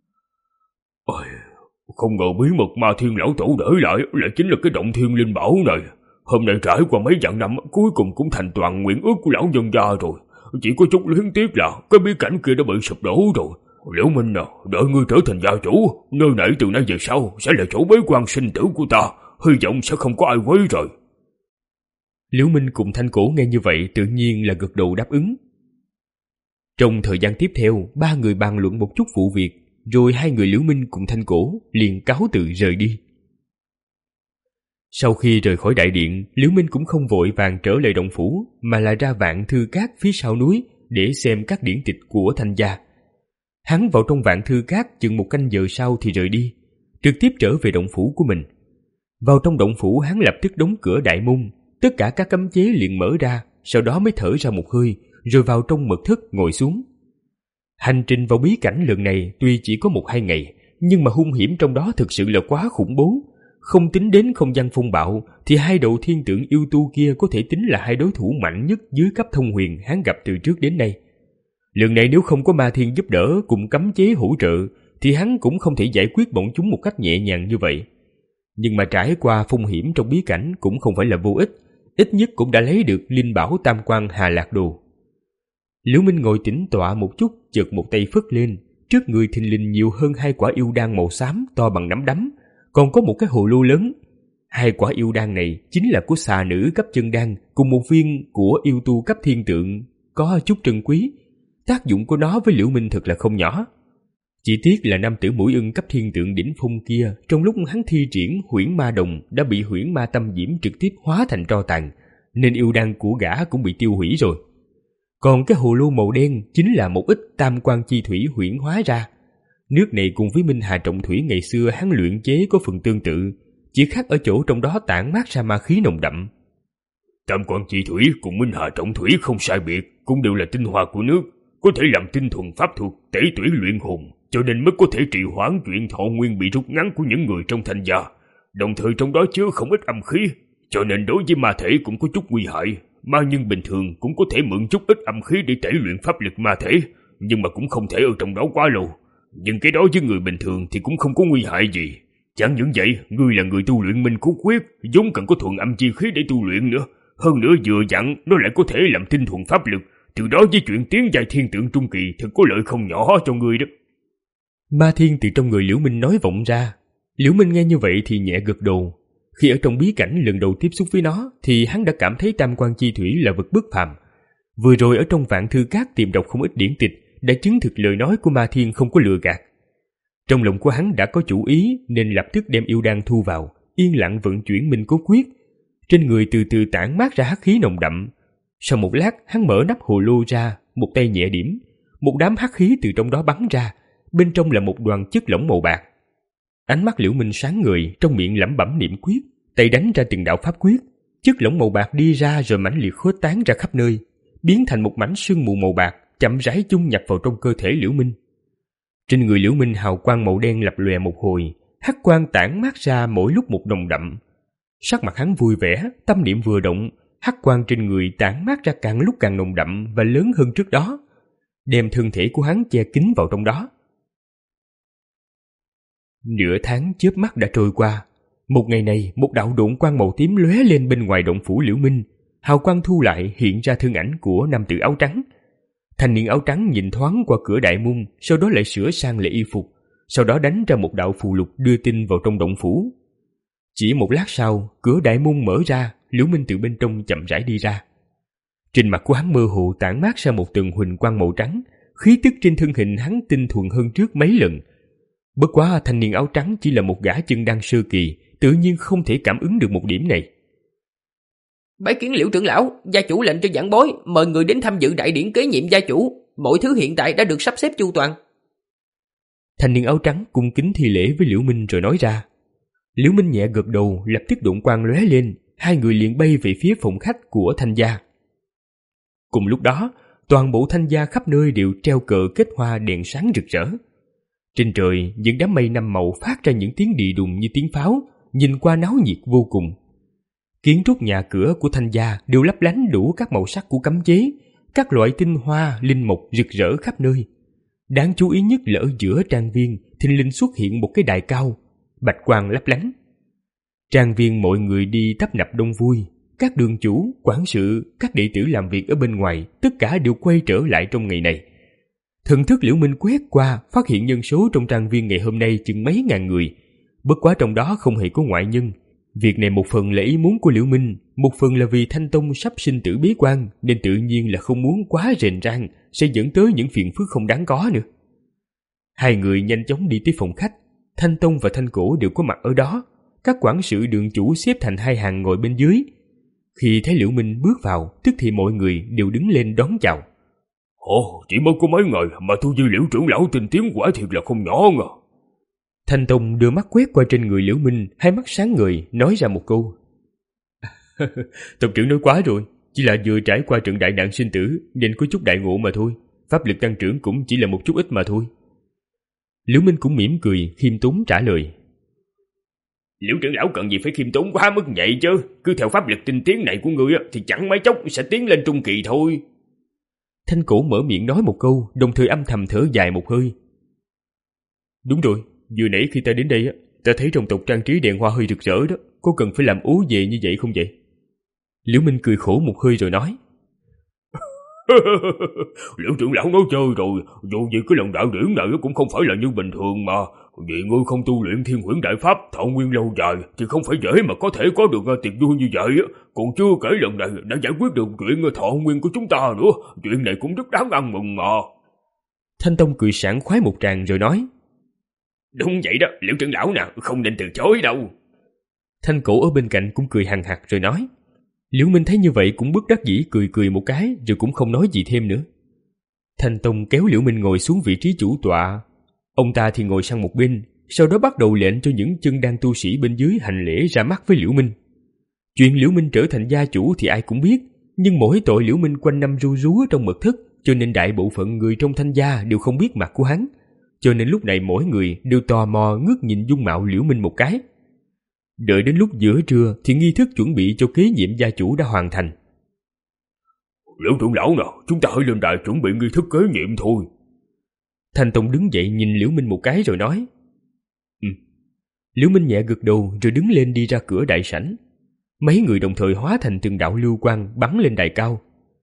Speaker 3: Ôi, không ngờ bí mật mà Thiên lão tổ để lại lại chính là cái động thiên linh bảo này. Hôm nay trải qua mấy vạn năm, cuối cùng cũng thành toàn nguyện ước của lão nhân gia rồi. Chỉ có chút luyến tiếc là cái bí cảnh kia đã bị sụp đổ rồi. Liễu Minh nào, đợi ngươi trở thành gia chủ, nơi này từ nay về sau sẽ là chỗ bế quan sinh tử của ta, hy vọng sẽ không có ai quấy rầy.
Speaker 2: Liễu Minh cùng Thanh Cổ nghe như vậy tự nhiên là gật đầu đáp ứng. Trong thời gian tiếp theo, ba người bàn luận một chút vụ việc, rồi hai người Liễu Minh cùng Thanh Cổ liền cáo từ rời đi. Sau khi rời khỏi đại điện, Liễu Minh cũng không vội vàng trở lại động phủ, mà là ra Vạn Thư Các phía sau núi để xem các điển tịch của Thanh gia. Hắn vào trong Vạn Thư Các chừng một canh giờ sau thì rời đi, trực tiếp trở về động phủ của mình. Vào trong động phủ, hắn lập tức đóng cửa đại môn, tất cả các cấm chế liền mở ra, sau đó mới thở ra một hơi, rồi vào trong mật thất ngồi xuống. Hành trình vào bí cảnh lần này tuy chỉ có một hai ngày, nhưng mà hung hiểm trong đó thực sự là quá khủng bố. Không tính đến không gian phong bạo, thì hai đầu thiên tượng yêu tu kia có thể tính là hai đối thủ mạnh nhất dưới cấp thông huyền hắn gặp từ trước đến nay. Lần này nếu không có Ma Thiên giúp đỡ cùng cấm chế hỗ trợ, thì hắn cũng không thể giải quyết bọn chúng một cách nhẹ nhàng như vậy. Nhưng mà trải qua phong hiểm trong bí cảnh cũng không phải là vô ích, ít nhất cũng đã lấy được linh bảo Tam Quan Hà Lạc Đồ. Liễu Minh ngồi tĩnh tọa một chút, chợt một tay phất lên, trước người thình lình nhiều hơn hai quả yêu đan màu xám to bằng nắm đấm, còn có một cái hồ lô lớn. Hai quả yêu đan này chính là của xà nữ cấp chân đan cùng một viên của yêu tu cấp thiên tượng, có chút trân quý. Tác dụng của nó với Liễu Minh thật là không nhỏ. Chỉ tiếc là nam tử mũi ưng cấp thiên tượng đỉnh phong kia, trong lúc hắn thi triển huyễn ma đồng đã bị huyễn ma tâm diễm trực tiếp hóa thành tro tàn, nên yêu đan của gã cũng bị tiêu hủy rồi. Còn cái hồ lô màu đen chính là một ít tam quan chi thủy huyễn hóa ra. Nước này cùng với Minh Hà Trọng Thủy ngày xưa hắn luyện chế có phần tương tự, chỉ khác ở chỗ trong đó tản mát ra ma khí nồng đậm.
Speaker 3: Tam quan chi thủy cùng Minh Hà Trọng Thủy không sai biệt, cũng đều là tinh hoa của nước, có thể làm tinh thuần pháp thuật, tẩy tủy luyện hồn, cho nên mới có thể trì hoãn chuyện thọ nguyên bị rút ngắn của những người trong Thanh gia. Đồng thời trong đó chứa không ít âm khí, cho nên đối với ma thể cũng có chút nguy hại. Ma nhân bình thường cũng có thể mượn chút ít âm khí để tẩy luyện pháp lực ma thể, nhưng mà cũng không thể ở trong đó quá lâu. Nhưng cái đó với người bình thường thì cũng không có nguy hại gì. Chẳng những vậy, ngươi là người tu luyện minh cốt quyết, vốn cần có thuần âm chi khí để tu luyện nữa. Hơn nữa vừa dặn, nó lại có thể làm tinh thuần pháp lực. Từ đó với chuyện tiến dài thiên tượng trung kỳ thật có lợi không nhỏ cho ngươi đó.
Speaker 2: Ma thiên từ trong người Liễu Minh nói vọng ra. Liễu Minh nghe như vậy thì nhẹ gật đầu. Khi ở trong bí cảnh lần đầu tiếp xúc với nó, thì hắn đã cảm thấy tam quan chi thủy là vật bất phàm. Vừa rồi ở trong Vạn Thư Các tìm đọc không ít điển tịch, đã chứng thực lời nói của Ma Thiên không có lừa gạt. Trong lòng của hắn đã có chủ ý, nên lập tức đem yêu đan thu vào, yên lặng vận chuyển minh cốt quyết. Trên người từ từ tản mát ra hắc khí nồng đậm. Sau một lát, hắn mở nắp hồ lô ra, một tay nhẹ điểm, một đám hắc khí từ trong đó bắn ra, bên trong là một đoàn chất lỏng màu bạc. Ánh mắt Liễu Minh sáng ngời, trong miệng lẩm bẩm niệm quyết, tay đánh ra từng đạo pháp quyết, chất lỏng màu bạc đi ra rồi mãnh liệt khuếch tán ra khắp nơi, biến thành một mảnh sương mù màu bạc, chậm rãi chung nhập vào trong cơ thể Liễu Minh. Trên người Liễu Minh hào quang màu đen lập lòe một hồi, hắc quang tản mát ra mỗi lúc một nồng đậm. Sắc mặt hắn vui vẻ, tâm niệm vừa động, hắc quang trên người tản mát ra càng lúc càng nồng đậm và lớn hơn trước đó, đem thân thể của hắn che kín vào trong đó. Nửa tháng chớp mắt đã trôi qua. Một ngày này, một đạo độn quang màu tím lóe lên bên ngoài động phủ Liễu Minh, hào quang thu lại hiện ra thân ảnh của nam tử áo trắng. Thanh niên áo trắng nhìn thoáng qua cửa đại môn, sau đó lại sửa sang lại y phục, sau đó đánh ra một đạo phù lục đưa tin vào trong động phủ. Chỉ một lát sau, cửa đại môn mở ra, Liễu Minh từ bên trong chậm rãi đi ra. Trên mặt của hắn mơ hồ tản mát ra một tầng huỳnh quang màu trắng, khí tức trên thân hình hắn tinh thuần hơn trước mấy lần. Bất quá thanh niên áo trắng chỉ là một gã chân đan sơ kỳ, tự nhiên không thể cảm ứng được một điểm này.
Speaker 4: Bái kiến Liễu trưởng lão, gia chủ lệnh cho giảng bối, mời người đến tham dự đại điển kế nhiệm gia chủ. Mọi thứ hiện tại đã được sắp xếp chu toàn.
Speaker 2: Thanh niên áo trắng cung kính thi lễ với Liễu Minh rồi nói ra. Liễu Minh nhẹ gật đầu, lập tức độn quang lóe lên, hai người liền bay về phía phòng khách của Thanh gia. Cùng lúc đó, toàn bộ Thanh gia khắp nơi đều treo cờ kết hoa đèn sáng rực rỡ. Trên trời, những đám mây năm màu phát ra những tiếng đì đùng như tiếng pháo, nhìn qua náo nhiệt vô cùng. Kiến trúc nhà cửa của Thanh gia đều lấp lánh đủ các màu sắc của cấm chế, các loại tinh hoa, linh mục rực rỡ khắp nơi. Đáng chú ý nhất là ở giữa trang viên, thình lình xuất hiện một cái đài cao, bạch quang lấp lánh. Trang viên mọi người đi tấp nập đông vui, các đường chủ, quản sự, các đệ tử làm việc ở bên ngoài, tất cả đều quay trở lại trong ngày này. Thần thức Liễu Minh quét qua, phát hiện nhân số trong trang viên ngày hôm nay chừng mấy ngàn người, bất quá trong đó không hề có ngoại nhân. Việc này một phần là ý muốn của Liễu Minh, một phần là vì Thanh Tông sắp sinh tử bế quan, nên tự nhiên là không muốn quá rền rang, sẽ dẫn tới những phiền phức không đáng có nữa. Hai người nhanh chóng đi tới phòng khách, Thanh Tông và Thanh Cổ đều có mặt ở đó. các quản sự đường chủ xếp thành hai hàng ngồi bên dưới. Khi thấy Liễu Minh bước vào, tức thì mọi người đều đứng lên đón chào.
Speaker 3: Ồ, chỉ mới có mấy ngày mà thu dư Liễu trưởng lão tinh tiến quả thiệt là không nhỏ ngờ.
Speaker 2: Thanh Tông đưa mắt quét qua trên người Liễu Minh, hai mắt sáng ngời, nói ra một câu. Tộc trưởng nói quá rồi, chỉ là vừa trải qua trận đại nạn sinh tử nên có chút đại ngộ mà thôi, pháp lực tăng trưởng cũng chỉ là một chút ít mà thôi. Liễu Minh cũng mỉm cười, khiêm tốn trả lời.
Speaker 3: Liễu trưởng lão cần gì phải khiêm tốn quá mức vậy chứ, cứ theo pháp lực tinh tiến này của ngươi thì chẳng mấy chốc sẽ tiến lên trung kỳ thôi.
Speaker 2: Thanh Cổ mở miệng nói một câu, đồng thời âm thầm thở dài một hơi. Đúng rồi, vừa nãy khi ta đến đây, ta thấy trong tộc trang trí đèn hoa hơi rực rỡ đó, có cần phải làm ố về như vậy không vậy? Liễu Minh cười khổ một hơi rồi nói.
Speaker 3: Liễu trưởng lão nói chơi rồi, dù gì cái lần đạo điển này cũng không phải là như bình thường mà. Vì ngươi không tu luyện thiên huyễn đại pháp thọ nguyên lâu dài thì không phải dễ mà có thể có được tiệc vui như vậy. Còn chưa kể lần này đã giải quyết được chuyện thọ nguyên của chúng ta nữa, chuyện này cũng rất đáng ăn mừng mà.
Speaker 2: Thanh Tông cười sảng khoái một tràng rồi nói.
Speaker 3: Đúng vậy đó, Liễu trưởng lão nào không nên từ chối đâu.
Speaker 2: Thanh Cổ ở bên cạnh cũng cười hằng hặc rồi nói. Liễu Minh thấy như vậy cũng bất đắc dĩ cười cười một cái rồi cũng không nói gì thêm nữa. Thanh Tông kéo Liễu Minh ngồi xuống vị trí chủ tọa. Ông ta thì ngồi sang một bên, sau đó bắt đầu lệnh cho những chân đan tu sĩ bên dưới hành lễ ra mắt với Liễu Minh. Chuyện Liễu Minh trở thành gia chủ thì ai cũng biết, nhưng mỗi tội Liễu Minh quanh năm ru rú trong mật thất, cho nên đại bộ phận người trong Thanh gia đều không biết mặt của hắn. Cho nên lúc này mỗi người đều tò mò ngước nhìn dung mạo Liễu Minh một cái. Đợi đến lúc giữa trưa thì nghi thức chuẩn bị cho kế nhiệm gia chủ đã hoàn thành.
Speaker 3: Liễu trưởng lão nào, chúng ta hãy lên đài chuẩn bị nghi thức kế nhiệm thôi.
Speaker 2: Thanh Tông đứng dậy nhìn Liễu Minh một cái rồi nói. Ừ. Liễu Minh nhẹ gật đầu rồi đứng lên đi ra cửa đại sảnh. Mấy người đồng thời hóa thành từng đạo lưu quang bắn lên đài cao.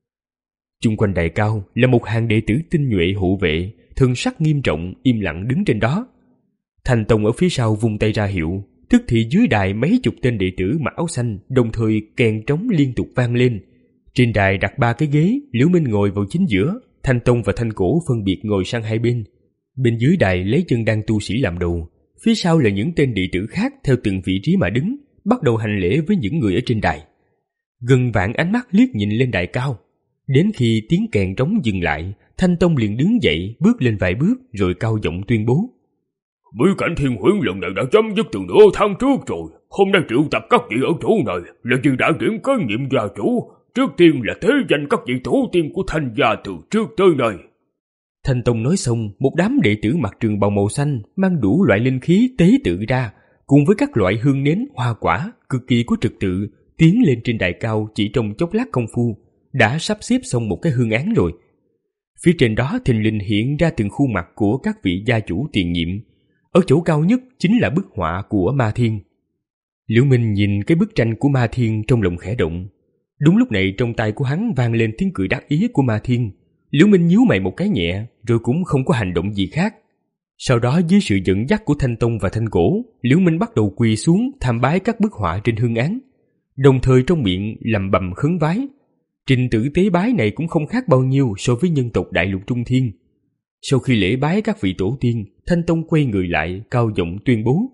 Speaker 2: Chung quanh đài cao là một hàng đệ tử tinh nhuệ hộ vệ, thân sắc nghiêm trọng, im lặng đứng trên đó. Thanh Tông ở phía sau vung tay ra hiệu, tức thì dưới đài mấy chục tên đệ tử mặc áo xanh đồng thời kèn trống liên tục vang lên. Trên đài đặt ba cái ghế, Liễu Minh ngồi vào chính giữa, Thanh Tông và Thanh Cổ phân biệt ngồi sang hai bên. Bên dưới đài lấy chân đan tu sĩ làm đầu, phía sau là những tên đệ tử khác theo từng vị trí mà đứng, bắt đầu hành lễ với những người ở trên đài. Gần vạn ánh mắt liếc nhìn lên đài cao. Đến khi tiếng kèn trống dừng lại, Thanh Tông liền đứng dậy, bước lên vài bước rồi cao giọng tuyên bố.
Speaker 3: Bí cảnh thiên huyễn lần này đã chấm dứt từ nửa tháng trước rồi. Hôm nay triệu tập các vị ở chỗ này là vì đã điểm kế nhiệm gia chủ. Trước tiên là thế danh các vị tổ tiên của Thanh gia từ trước tới nay.
Speaker 2: Thanh Tông nói xong, một đám đệ tử mặc trường bào màu xanh mang đủ loại linh khí tế tự ra, cùng với các loại hương nến, hoa quả, cực kỳ có trật tự, tiến lên trên đài cao chỉ trong chốc lát công phu, đã sắp xếp xong một cái hương án rồi. Phía trên đó thình lình hiện ra từng khuôn mặt của các vị gia chủ tiền nhiệm. Ở chỗ cao nhất chính là bức họa của Ma Thiên. Liễu Minh nhìn cái bức tranh của Ma Thiên trong lòng khẽ động. Đúng lúc này trong tai của hắn vang lên tiếng cười đắc ý của Ma Thiên. Liễu Minh nhíu mày một cái nhẹ, rồi cũng không có hành động gì khác. Sau đó dưới sự dẫn dắt của Thanh Tông và Thanh Cổ, Liễu Minh bắt đầu quỳ xuống tham bái các bức họa trên hương án, đồng thời trong miệng lẩm bẩm khấn vái. Trình tự tế bái này cũng không khác bao nhiêu so với nhân tộc đại lục Trung Thiên. Sau khi lễ bái các vị tổ tiên, Thanh Tông quay người lại, cao giọng tuyên bố.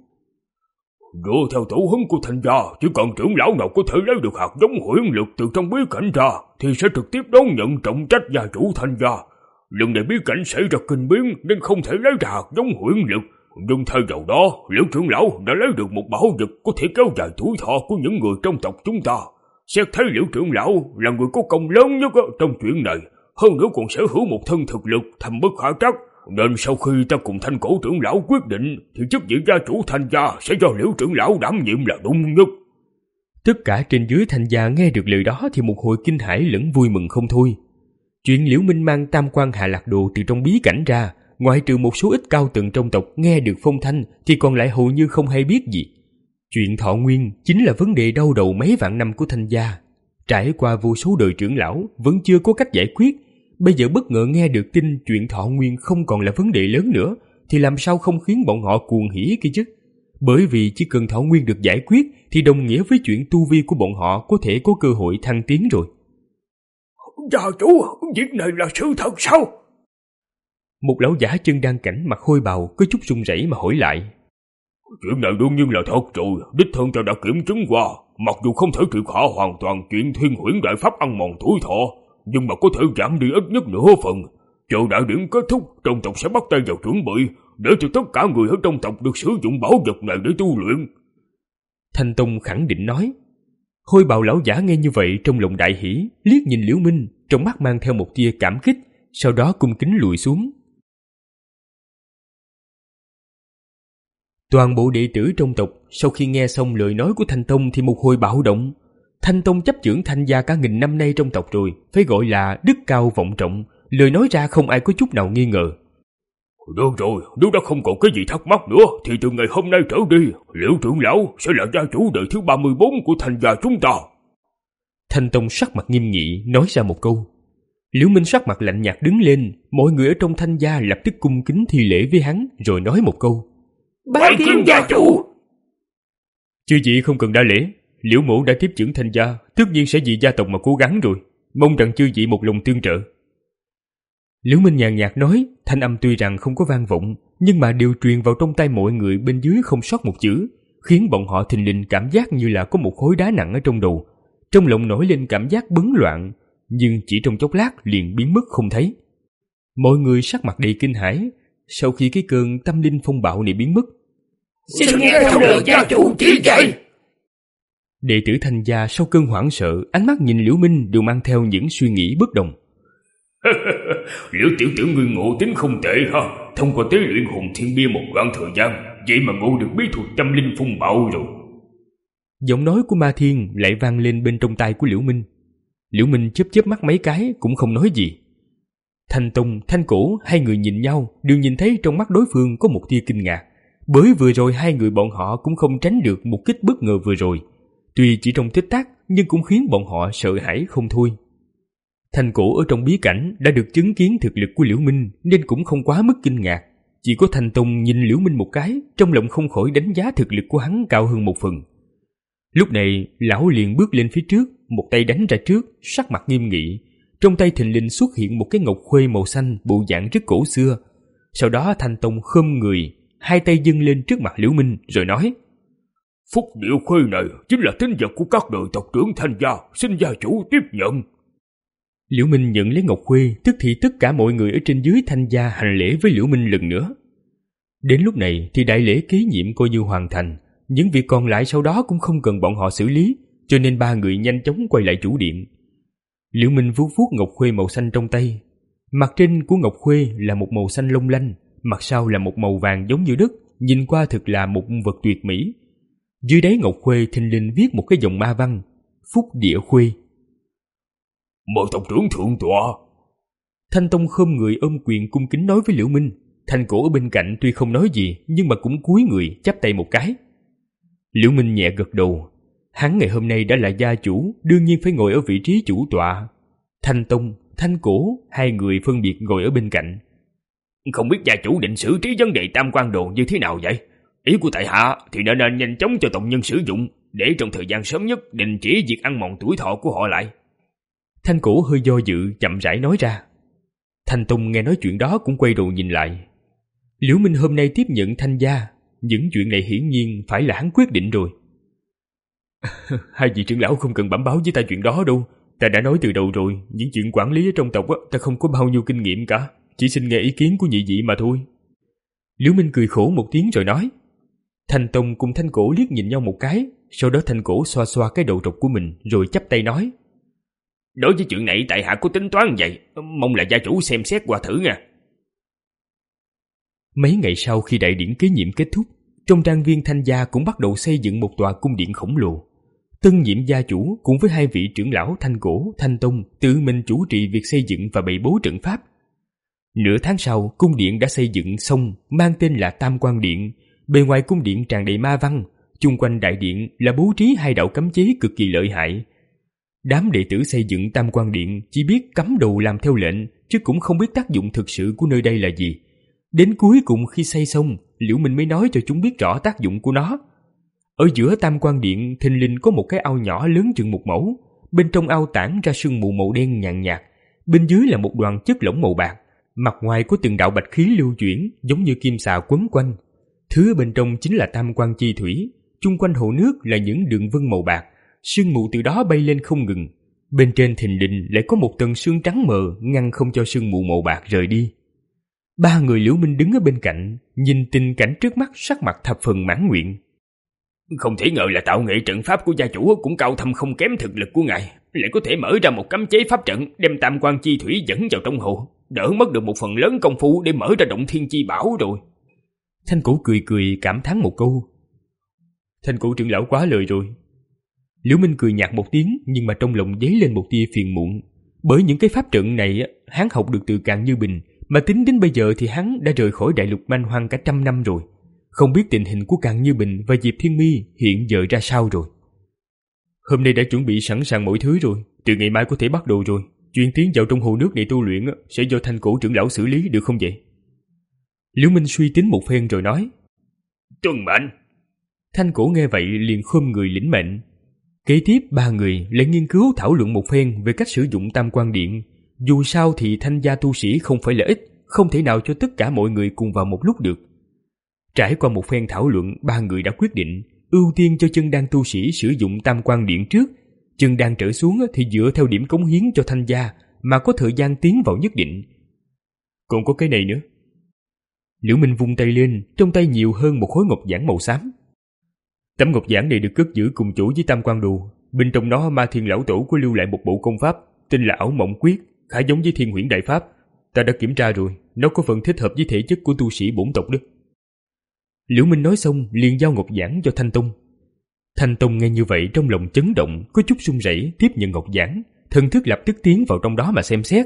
Speaker 3: Dựa theo tổ huấn của Thanh gia, chỉ cần trưởng lão nào có thể lấy được hạt giống huyễn lực từ trong bí cảnh ra, thì sẽ trực tiếp đón nhận trọng trách gia chủ Thanh gia. Lần này bí cảnh xảy ra kinh biến nên không thể lấy ra hạt giống huyễn lực. Nhưng thay vào đó, Liễu trưởng lão đã lấy được một bảo vật có thể kéo dài tuổi thọ của những người trong tộc chúng ta. Xét thấy Liễu trưởng lão là người có công lớn nhất trong chuyện này, hơn nữa còn sở hữu một thân thực lực thâm bất khả trắc, nên sau khi ta cùng Thanh Cổ trưởng lão quyết định thì chức vị gia chủ Thanh gia sẽ do Liễu trưởng lão đảm nhiệm là đúng nhất.
Speaker 2: Tất cả trên dưới Thanh gia nghe được lời đó thì một hồi kinh hãi lẫn vui mừng không thôi. Chuyện Liễu Minh mang tam quan Hạ Lạc Đồ từ trong bí cảnh ra, ngoại trừ một số ít cao tầng trong tộc nghe được phong thanh thì còn lại hầu như không hay biết gì. Chuyện thọ nguyên chính là vấn đề đau đầu mấy vạn năm của Thanh gia. Trải qua vô số đời trưởng lão vẫn chưa có cách giải quyết. Bây giờ bất ngờ nghe được tin chuyện thọ nguyên không còn là vấn đề lớn nữa thì làm sao không khiến bọn họ cuồng hỉ kia chứ. Bởi vì chỉ cần thọ nguyên được giải quyết thì đồng nghĩa với chuyện tu vi của bọn họ có thể có cơ hội thăng tiến rồi.
Speaker 3: Gia chủ, việc này là sự thật sao?
Speaker 2: Một lão giả chân đan cảnh mặc hôi bào có chút run rẩy mà hỏi lại.
Speaker 3: Chuyện này đương nhiên là thật rồi, đích thân ta đã kiểm chứng qua. Mặc dù không thể triệt hạ hoàn toàn chuyện thiên huyễn đại pháp ăn mòn tuổi thọ, nhưng mà có thể giảm đi ít nhất nửa phần. Chờ đại điển kết thúc, trong tộc sẽ bắt tay vào chuẩn bị, để cho tất cả người ở trong tộc được sử dụng bảo vật này để tu luyện.
Speaker 2: Thanh Tông khẳng định nói. Hôi bào lão giả nghe như vậy trong lòng đại hỉ, liếc nhìn Liễu Minh, trong mắt mang theo một tia cảm kích, sau đó cung kính lùi xuống. Toàn bộ đệ tử trong tộc sau khi nghe xong lời nói của Thanh Tông thì một hồi bạo động. Thanh Tông chấp chưởng Thanh gia cả nghìn năm nay trong tộc rồi, phải gọi là đức cao vọng trọng, lời nói ra không ai có chút nào nghi ngờ.
Speaker 3: Được rồi, nếu đã không còn cái gì thắc mắc nữa, thì từ ngày hôm nay trở đi, Liễu trưởng lão sẽ là gia chủ đời thứ ba mươi bốn của Thanh gia chúng ta.
Speaker 2: Thanh Tông sắc mặt nghiêm nghị nói ra một câu. Liễu Minh sắc mặt lạnh nhạt đứng lên, mọi người ở trong Thanh gia lập tức cung kính thi lễ với hắn, rồi nói một câu.
Speaker 3: Bái kiến gia chủ.
Speaker 2: Chư vị không cần đa lễ, Liễu mỗ đã tiếp trưởng Thanh gia, tất nhiên sẽ vì gia tộc mà cố gắng rồi, mong rằng chư vị một lòng tương trợ. Liễu Minh nhàn nhạt nói, thanh âm tuy rằng không có vang vọng, nhưng mà đều truyền vào trong tai mọi người bên dưới không sót một chữ, khiến bọn họ thình lình cảm giác như là có một khối đá nặng ở trong đầu, trong lòng nổi lên cảm giác bấn loạn, nhưng chỉ trong chốc lát liền biến mất không thấy. Mọi người sắc mặt đầy kinh hãi, sau khi cái cơn tâm linh phong bạo này biến mất.
Speaker 3: Xin nghe theo lời gia chủ chỉ dạy.
Speaker 2: Đệ tử Thanh gia sau cơn hoảng sợ, ánh mắt nhìn Liễu Minh đều mang theo những suy nghĩ bất đồng.
Speaker 3: Liễu tiểu tử ngươi ngộ tính không tệ ha, thông qua tế luyện hồn thiên bia một đoạn thời gian, vậy mà ngộ được bí thuật tâm linh phong bạo rồi.
Speaker 2: Giọng nói của Ma Thiên lại vang lên bên trong tai của Liễu Minh. Liễu Minh chớp chớp mắt mấy cái cũng không nói gì. Thanh Tông, Thanh Cổ hai người nhìn nhau đều nhìn thấy trong mắt đối phương có một tia kinh ngạc, bởi vừa rồi hai người bọn họ cũng không tránh được một kích bất ngờ vừa rồi, tuy chỉ trong tích tắc nhưng cũng khiến bọn họ sợ hãi không thôi. Thanh Cổ ở trong bí cảnh đã được chứng kiến thực lực của Liễu Minh nên cũng không quá mức kinh ngạc, chỉ có Thanh Tông nhìn Liễu Minh một cái, trong lòng không khỏi đánh giá thực lực của hắn cao hơn một phần. Lúc này lão liền bước lên phía trước, một tay đánh ra trước, sắc mặt nghiêm nghị, trong tay thình lình xuất hiện một cái ngọc khuê màu xanh bộ dạng rất cổ xưa. Sau đó Thanh Tông khom người, hai tay dâng lên trước mặt Liễu Minh rồi nói:
Speaker 3: Phúc điệu khuê này chính là tín vật của các đời tộc trưởng Thanh gia, xin gia chủ tiếp nhận.
Speaker 2: Liễu Minh nhận lấy ngọc khuê, tức thì tất cả mọi người ở trên dưới Thanh gia hành lễ với Liễu Minh lần nữa. Đến lúc này thì đại lễ kế nhiệm coi như hoàn thành, những việc còn lại sau đó cũng không cần bọn họ xử lý, cho nên ba người nhanh chóng quay lại chủ điện. Liễu Minh vuốt vuốt ngọc khuê màu xanh trong tay, mặt trên của ngọc khuê là một màu xanh long lanh, mặt sau là một màu vàng giống như đất, nhìn qua thực là một vật tuyệt mỹ. Dưới đáy ngọc khuê thình lình viết một cái dòng ma văn: Phúc địa khuê.
Speaker 3: Mời tộc trưởng thượng tọa.
Speaker 2: Thanh Tông khom người ôm quyền cung kính nói với Liễu Minh. Thanh Cổ ở bên cạnh tuy không nói gì nhưng mà cũng cúi người chắp tay một cái. Liễu Minh nhẹ gật đầu. Hắn ngày hôm nay đã là gia chủ, đương nhiên phải ngồi ở vị trí chủ tọa. Thanh Tông, Thanh Cổ hai người phân biệt ngồi ở bên cạnh.
Speaker 3: Không biết gia chủ định xử trí vấn đề tam quan đồ như thế nào vậy? Ý của tại hạ thì nên, nên nhanh chóng cho tộc nhân sử dụng, để trong thời gian sớm nhất đình chỉ việc ăn mòn tuổi thọ của họ lại.
Speaker 2: Thanh Cổ hơi do dự chậm rãi nói ra. Thanh Tông nghe nói chuyện đó cũng quay đầu nhìn lại. Liễu Minh hôm nay tiếp nhận Thanh gia, những chuyện này hiển nhiên phải là hắn quyết định rồi. Hai vị trưởng lão không cần bẩm báo với ta chuyện đó đâu, ta đã nói từ đầu rồi, những chuyện quản lý ở trong tộc á, ta không có bao nhiêu kinh nghiệm cả, chỉ xin nghe ý kiến của nhị vị mà thôi. Liễu Minh cười khổ một tiếng rồi nói. Thanh Tông cùng Thanh Cổ liếc nhìn nhau một cái, sau đó Thanh Cổ xoa xoa cái đầu trọc của mình rồi chắp tay nói:
Speaker 3: Đối với chuyện này tại hạ có tính toán vậy, mong là gia chủ xem xét qua thử nha.
Speaker 2: Mấy ngày sau khi đại điển kế nhiệm kết thúc, trong trang viên Thanh gia cũng bắt đầu xây dựng một tòa cung điện khổng lồ. Tân nhiệm gia chủ cùng với hai vị trưởng lão Thanh Cổ, Thanh Tông tự mình chủ trì việc xây dựng và bày bố trận pháp. Nửa tháng sau, cung điện đã xây dựng xong, mang tên là Tam Quan Điện. Bề ngoài cung điện tràn đầy ma văn, chung quanh đại điện là bố trí hai đạo cấm chế cực kỳ lợi hại. Đám đệ tử xây dựng Tam Quan Điện chỉ biết cắm đầu làm theo lệnh, chứ cũng không biết tác dụng thực sự của nơi đây là gì. Đến cuối cùng khi xây xong, Liễu Minh mới nói cho chúng biết rõ tác dụng của nó. Ở giữa Tam Quan Điện thình lình có một cái ao nhỏ lớn chừng một mẫu, bên trong ao tản ra sương mù màu đen nhàn nhạt, bên dưới là một đoàn chất lỏng màu bạc, mặt ngoài có từng đạo bạch khí lưu chuyển giống như kim xà quấn quanh. Thứ bên trong chính là tam quan chi thủy, chung quanh hồ nước là những đường vân màu bạc, sương mù từ đó bay lên không ngừng. Bên trên thình lình lại có một tầng sương trắng mờ ngăn không cho sương mù màu bạc rời đi. Ba người Liễu Minh đứng ở bên cạnh, nhìn tình cảnh trước mắt, sắc mặt thập phần mãn nguyện.
Speaker 3: Không thể ngờ là tạo nghệ trận pháp của gia chủ cũng cao thâm không kém thực lực của ngài, lại có thể mở ra một cấm chế pháp trận đem tam quan chi thủy dẫn vào trong hồ, đỡ mất được một phần lớn công phu để mở ra động thiên chi bảo rồi.
Speaker 2: Thanh Cổ cười cười cảm thán một câu. Thanh Cổ trưởng lão quá lời rồi. Liễu Minh cười nhạt một tiếng, nhưng mà trong lòng dấy lên một tia phiền muộn. Bởi những cái pháp trận này hắn học được từ Càn Như Bình, mà tính đến bây giờ thì hắn đã rời khỏi đại lục man hoang cả trăm năm rồi. Không biết tình hình của Càn Như Bình và Diệp Thiên Mi hiện giờ ra sao rồi. Hôm nay đã chuẩn bị sẵn sàng mọi thứ rồi, từ ngày mai có thể bắt đầu rồi. Chuyện tiến vào trong hồ nước này tu luyện sẽ do Thanh Cổ trưởng lão xử lý, được không vậy? Liễu Minh suy tính một phen rồi nói.
Speaker 3: Tuân mệnh.
Speaker 2: Thanh Cổ nghe vậy liền khom người lĩnh mệnh. Kế tiếp ba người lại nghiên cứu thảo luận một phen về cách sử dụng tam quan điện. Dù sao thì thanh gia tu sĩ không phải là ít, không thể nào cho tất cả mọi người cùng vào một lúc được. Trải qua một phen thảo luận, ba người đã quyết định ưu tiên cho chân đan tu sĩ sử dụng tam quan điện trước. Chân đan trở xuống thì dựa theo điểm cống hiến cho thanh gia mà có thời gian tiến vào nhất định. Còn có cái này nữa. Liễu Minh vung tay lên, trong tay nhiều hơn một khối ngọc giản màu xám. Tấm ngọc giản này được cất giữ cùng chỗ với tam quan đồ. Bên trong nó Ma Thiên lão tổ có lưu lại một bộ công pháp tên là Ảo Mộng Quyết, khá giống với Thiên Huyễn Đại Pháp. Ta đã kiểm tra rồi, nó có phần thích hợp với thể chất của tu sĩ bổn tộc đó. Liễu Minh nói xong liền giao ngọc giản cho Thanh Tông. Thanh Tông nghe như vậy trong lòng chấn động, có chút run rẩy tiếp nhận ngọc giản, thần thức lập tức tiến vào trong đó mà xem xét.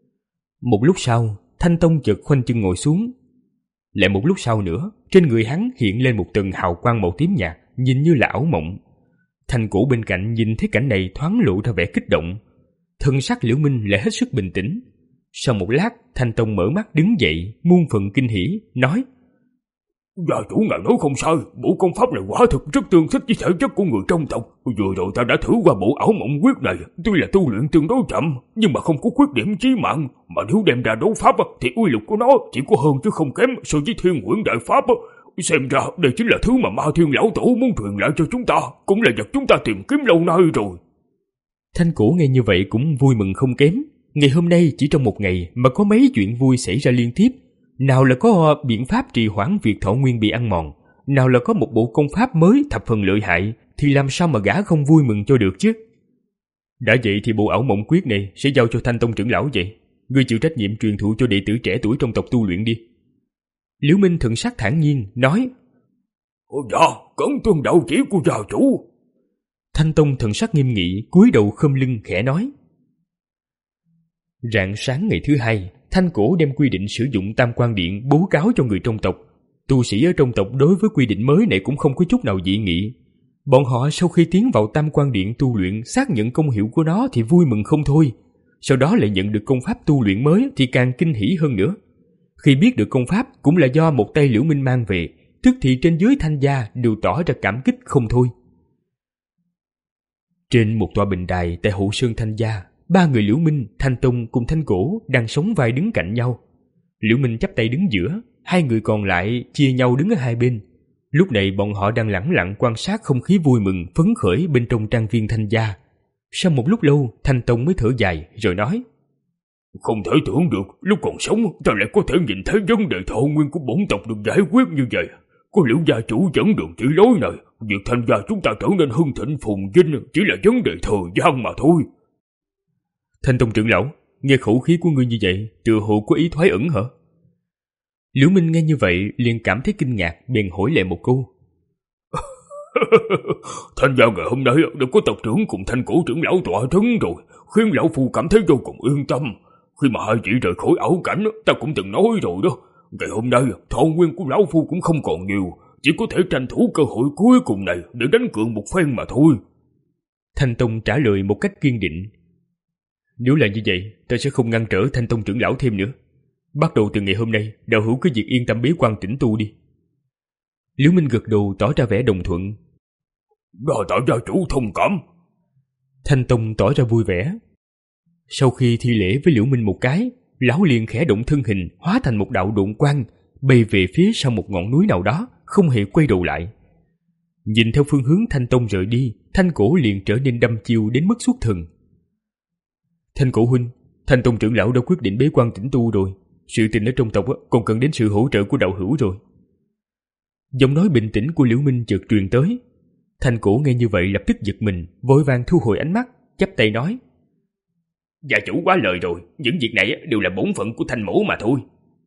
Speaker 2: Một lúc sau, Thanh Tông chợt khoanh chân ngồi xuống. Lại một lúc sau nữa, trên người hắn hiện lên một tầng hào quang màu tím nhạt, nhìn như là ảo mộng. Thanh Cổ bên cạnh nhìn thấy cảnh này thoáng lộ ra vẻ kích động. Thân sắc Liễu Minh lại hết sức bình tĩnh. Sau một lát, Thanh Tông mở mắt đứng dậy, muôn phần kinh hỉ, nói:
Speaker 3: Gia chủ ngài nói không sai, bộ công pháp này quả thực rất tương thích với thể chất của người trong tộc. Vừa rồi ta đã thử qua bộ Ảo Mộng Quyết này, tuy là tu luyện tương đối chậm, nhưng mà không có khuyết điểm chí mạng, mà nếu đem ra đấu pháp thì uy lực của nó chỉ có hơn chứ không kém so với Thiên Huyễn Đại Pháp. Xem ra đây chính là thứ mà Ma Thiên lão tổ muốn truyền lại cho chúng ta, cũng là vật chúng ta tìm kiếm lâu nay rồi.
Speaker 2: Thanh Cổ nghe như vậy cũng vui mừng không kém. Ngày hôm nay chỉ trong một ngày mà có mấy chuyện vui xảy ra liên tiếp. Nào là có biện pháp trì hoãn việc thọ nguyên bị ăn mòn, nào là có một bộ công pháp mới thập phần lợi hại, thì làm sao mà gã không vui mừng cho được chứ. Đã vậy thì bộ Ảo Mộng Quyết này sẽ giao cho Thanh Tông trưởng lão vậy. Ngươi chịu trách nhiệm truyền thụ cho đệ tử trẻ tuổi trong tộc tu luyện đi. Liễu Minh thần sắc thản nhiên nói:
Speaker 3: Ôi dạ, cẩn tuân đạo chỉ của gia chủ.
Speaker 2: Thanh Tông thần sắc nghiêm nghị, cúi đầu khom lưng khẽ nói. Rạng sáng ngày thứ hai, Thanh Cổ đem quy định sử dụng tam quan điện bố cáo cho người trong tộc. Tu sĩ ở trong tộc đối với quy định mới này cũng không có chút nào dị nghị. Bọn họ sau khi tiến vào tam quan điện tu luyện, xác nhận công hiệu của nó thì vui mừng không thôi. Sau đó lại nhận được công pháp tu luyện mới thì càng kinh hỉ hơn nữa. Khi biết được công pháp cũng là do một tay Liễu Minh mang về, tức thì trên dưới Thanh gia đều tỏ ra cảm kích không thôi. Trên một tòa bình đài tại hậu sơn Thanh gia, ba người Liễu Minh, Thanh Tông cùng Thanh Cổ đang sóng vai đứng cạnh nhau. Liễu Minh chắp tay đứng giữa, hai người còn lại chia nhau đứng ở hai bên. Lúc này bọn họ đang lẳng lặng quan sát không khí vui mừng phấn khởi bên trong trang viên Thanh gia. Sau một lúc lâu, Thanh Tông mới thở dài rồi nói:
Speaker 3: Không thể tưởng được lúc còn sống ta lại có thể nhìn thấy vấn đề thọ nguyên của bổn tộc được giải quyết như vậy. Có Liễu gia chủ dẫn đường chỉ lối này, việc Thanh gia chúng ta trở nên hưng thịnh phồn vinh chỉ là vấn đề thời gian mà thôi.
Speaker 2: Thanh Tông trưởng lão, nghe khẩu khí của ngươi như vậy, tựa hồ có ý thoái ẩn hả? Liễu Minh nghe như vậy liền cảm thấy kinh ngạc, bèn hỏi lại một câu.
Speaker 3: Thanh gia ngày hôm nay đã có tộc trưởng cùng Thanh Cổ trưởng lão tọa trấn rồi, khiến lão phu cảm thấy vô cùng yên tâm. Khi mà hai vị rời khỏi ảo cảnh, ta cũng từng nói rồi đó, ngày hôm nay thọ nguyên của lão phu cũng không còn nhiều, chỉ có thể tranh thủ cơ hội cuối cùng này để đánh cược một phen mà thôi.
Speaker 2: Thanh Tông trả lời một cách kiên định. Nếu là như vậy, ta sẽ không ngăn trở Thanh Tông trưởng lão thêm nữa. Bắt đầu từ ngày hôm nay, đạo hữu cứ việc yên tâm bế quan tĩnh tu đi. Liễu Minh gật đầu tỏ ra vẻ đồng thuận.
Speaker 3: Đa tạ gia chủ thông cảm.
Speaker 2: Thanh Tông tỏ ra vui vẻ. Sau khi thi lễ với Liễu Minh một cái, lão liền khẽ động thân hình, hóa thành một đạo độn quang, bay về phía sau một ngọn núi nào đó, không hề quay đầu lại. Nhìn theo phương hướng Thanh Tông rời đi, Thanh Cổ liền trở nên đăm chiêu đến mức xuất thần. Thanh Cổ huynh, Thanh Tông trưởng lão đã quyết định bế quan tĩnh tu rồi. Sự tình ở trong tộc còn cần đến sự hỗ trợ của đạo hữu rồi. Giọng nói bình tĩnh của Liễu Minh chợt truyền tới. Thanh Cổ nghe như vậy lập tức giật mình, vội vàng thu hồi ánh mắt, chắp tay nói:
Speaker 3: Gia chủ quá lời rồi, những việc này đều là bổn phận của Thanh mỗ mà thôi.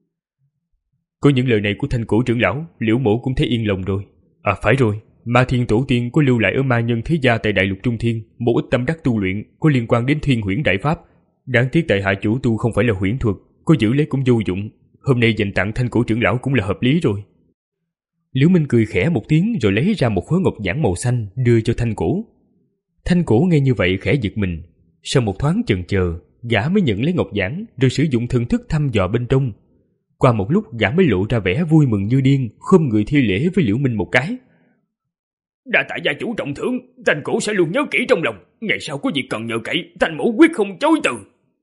Speaker 2: Có những lời này của Thanh Cổ trưởng lão, Liễu mỗ cũng thấy yên lòng rồi. À phải rồi, Ma Thiên tổ tiên có lưu lại ở ma nhân thế gia tại Đại Lục Trung Thiên một ít tâm đắc tu luyện có liên quan đến Thiên Huyễn Đại Pháp. Đáng tiếc tại hạ chủ tu không phải là huyễn thuật, có giữ lấy cũng vô dụng. Hôm nay dành tặng Thanh Cổ trưởng lão cũng là hợp lý rồi. Liễu Minh cười khẽ một tiếng rồi lấy ra một khối ngọc giản màu xanh đưa cho Thanh Cổ. Thanh Cổ nghe như vậy khẽ giật mình, sau một thoáng chần chờ, gã mới nhận lấy ngọc giản rồi sử dụng thần thức thăm dò bên trong. Qua một lúc gã mới lộ ra vẻ vui mừng như điên, khom người thi lễ với Liễu Minh một cái.
Speaker 3: Đa tạ gia chủ trọng thưởng, Thanh Cổ sẽ luôn nhớ kỹ trong lòng. Ngày sau có việc cần nhờ cậy, Thanh mỗ quyết không chối từ.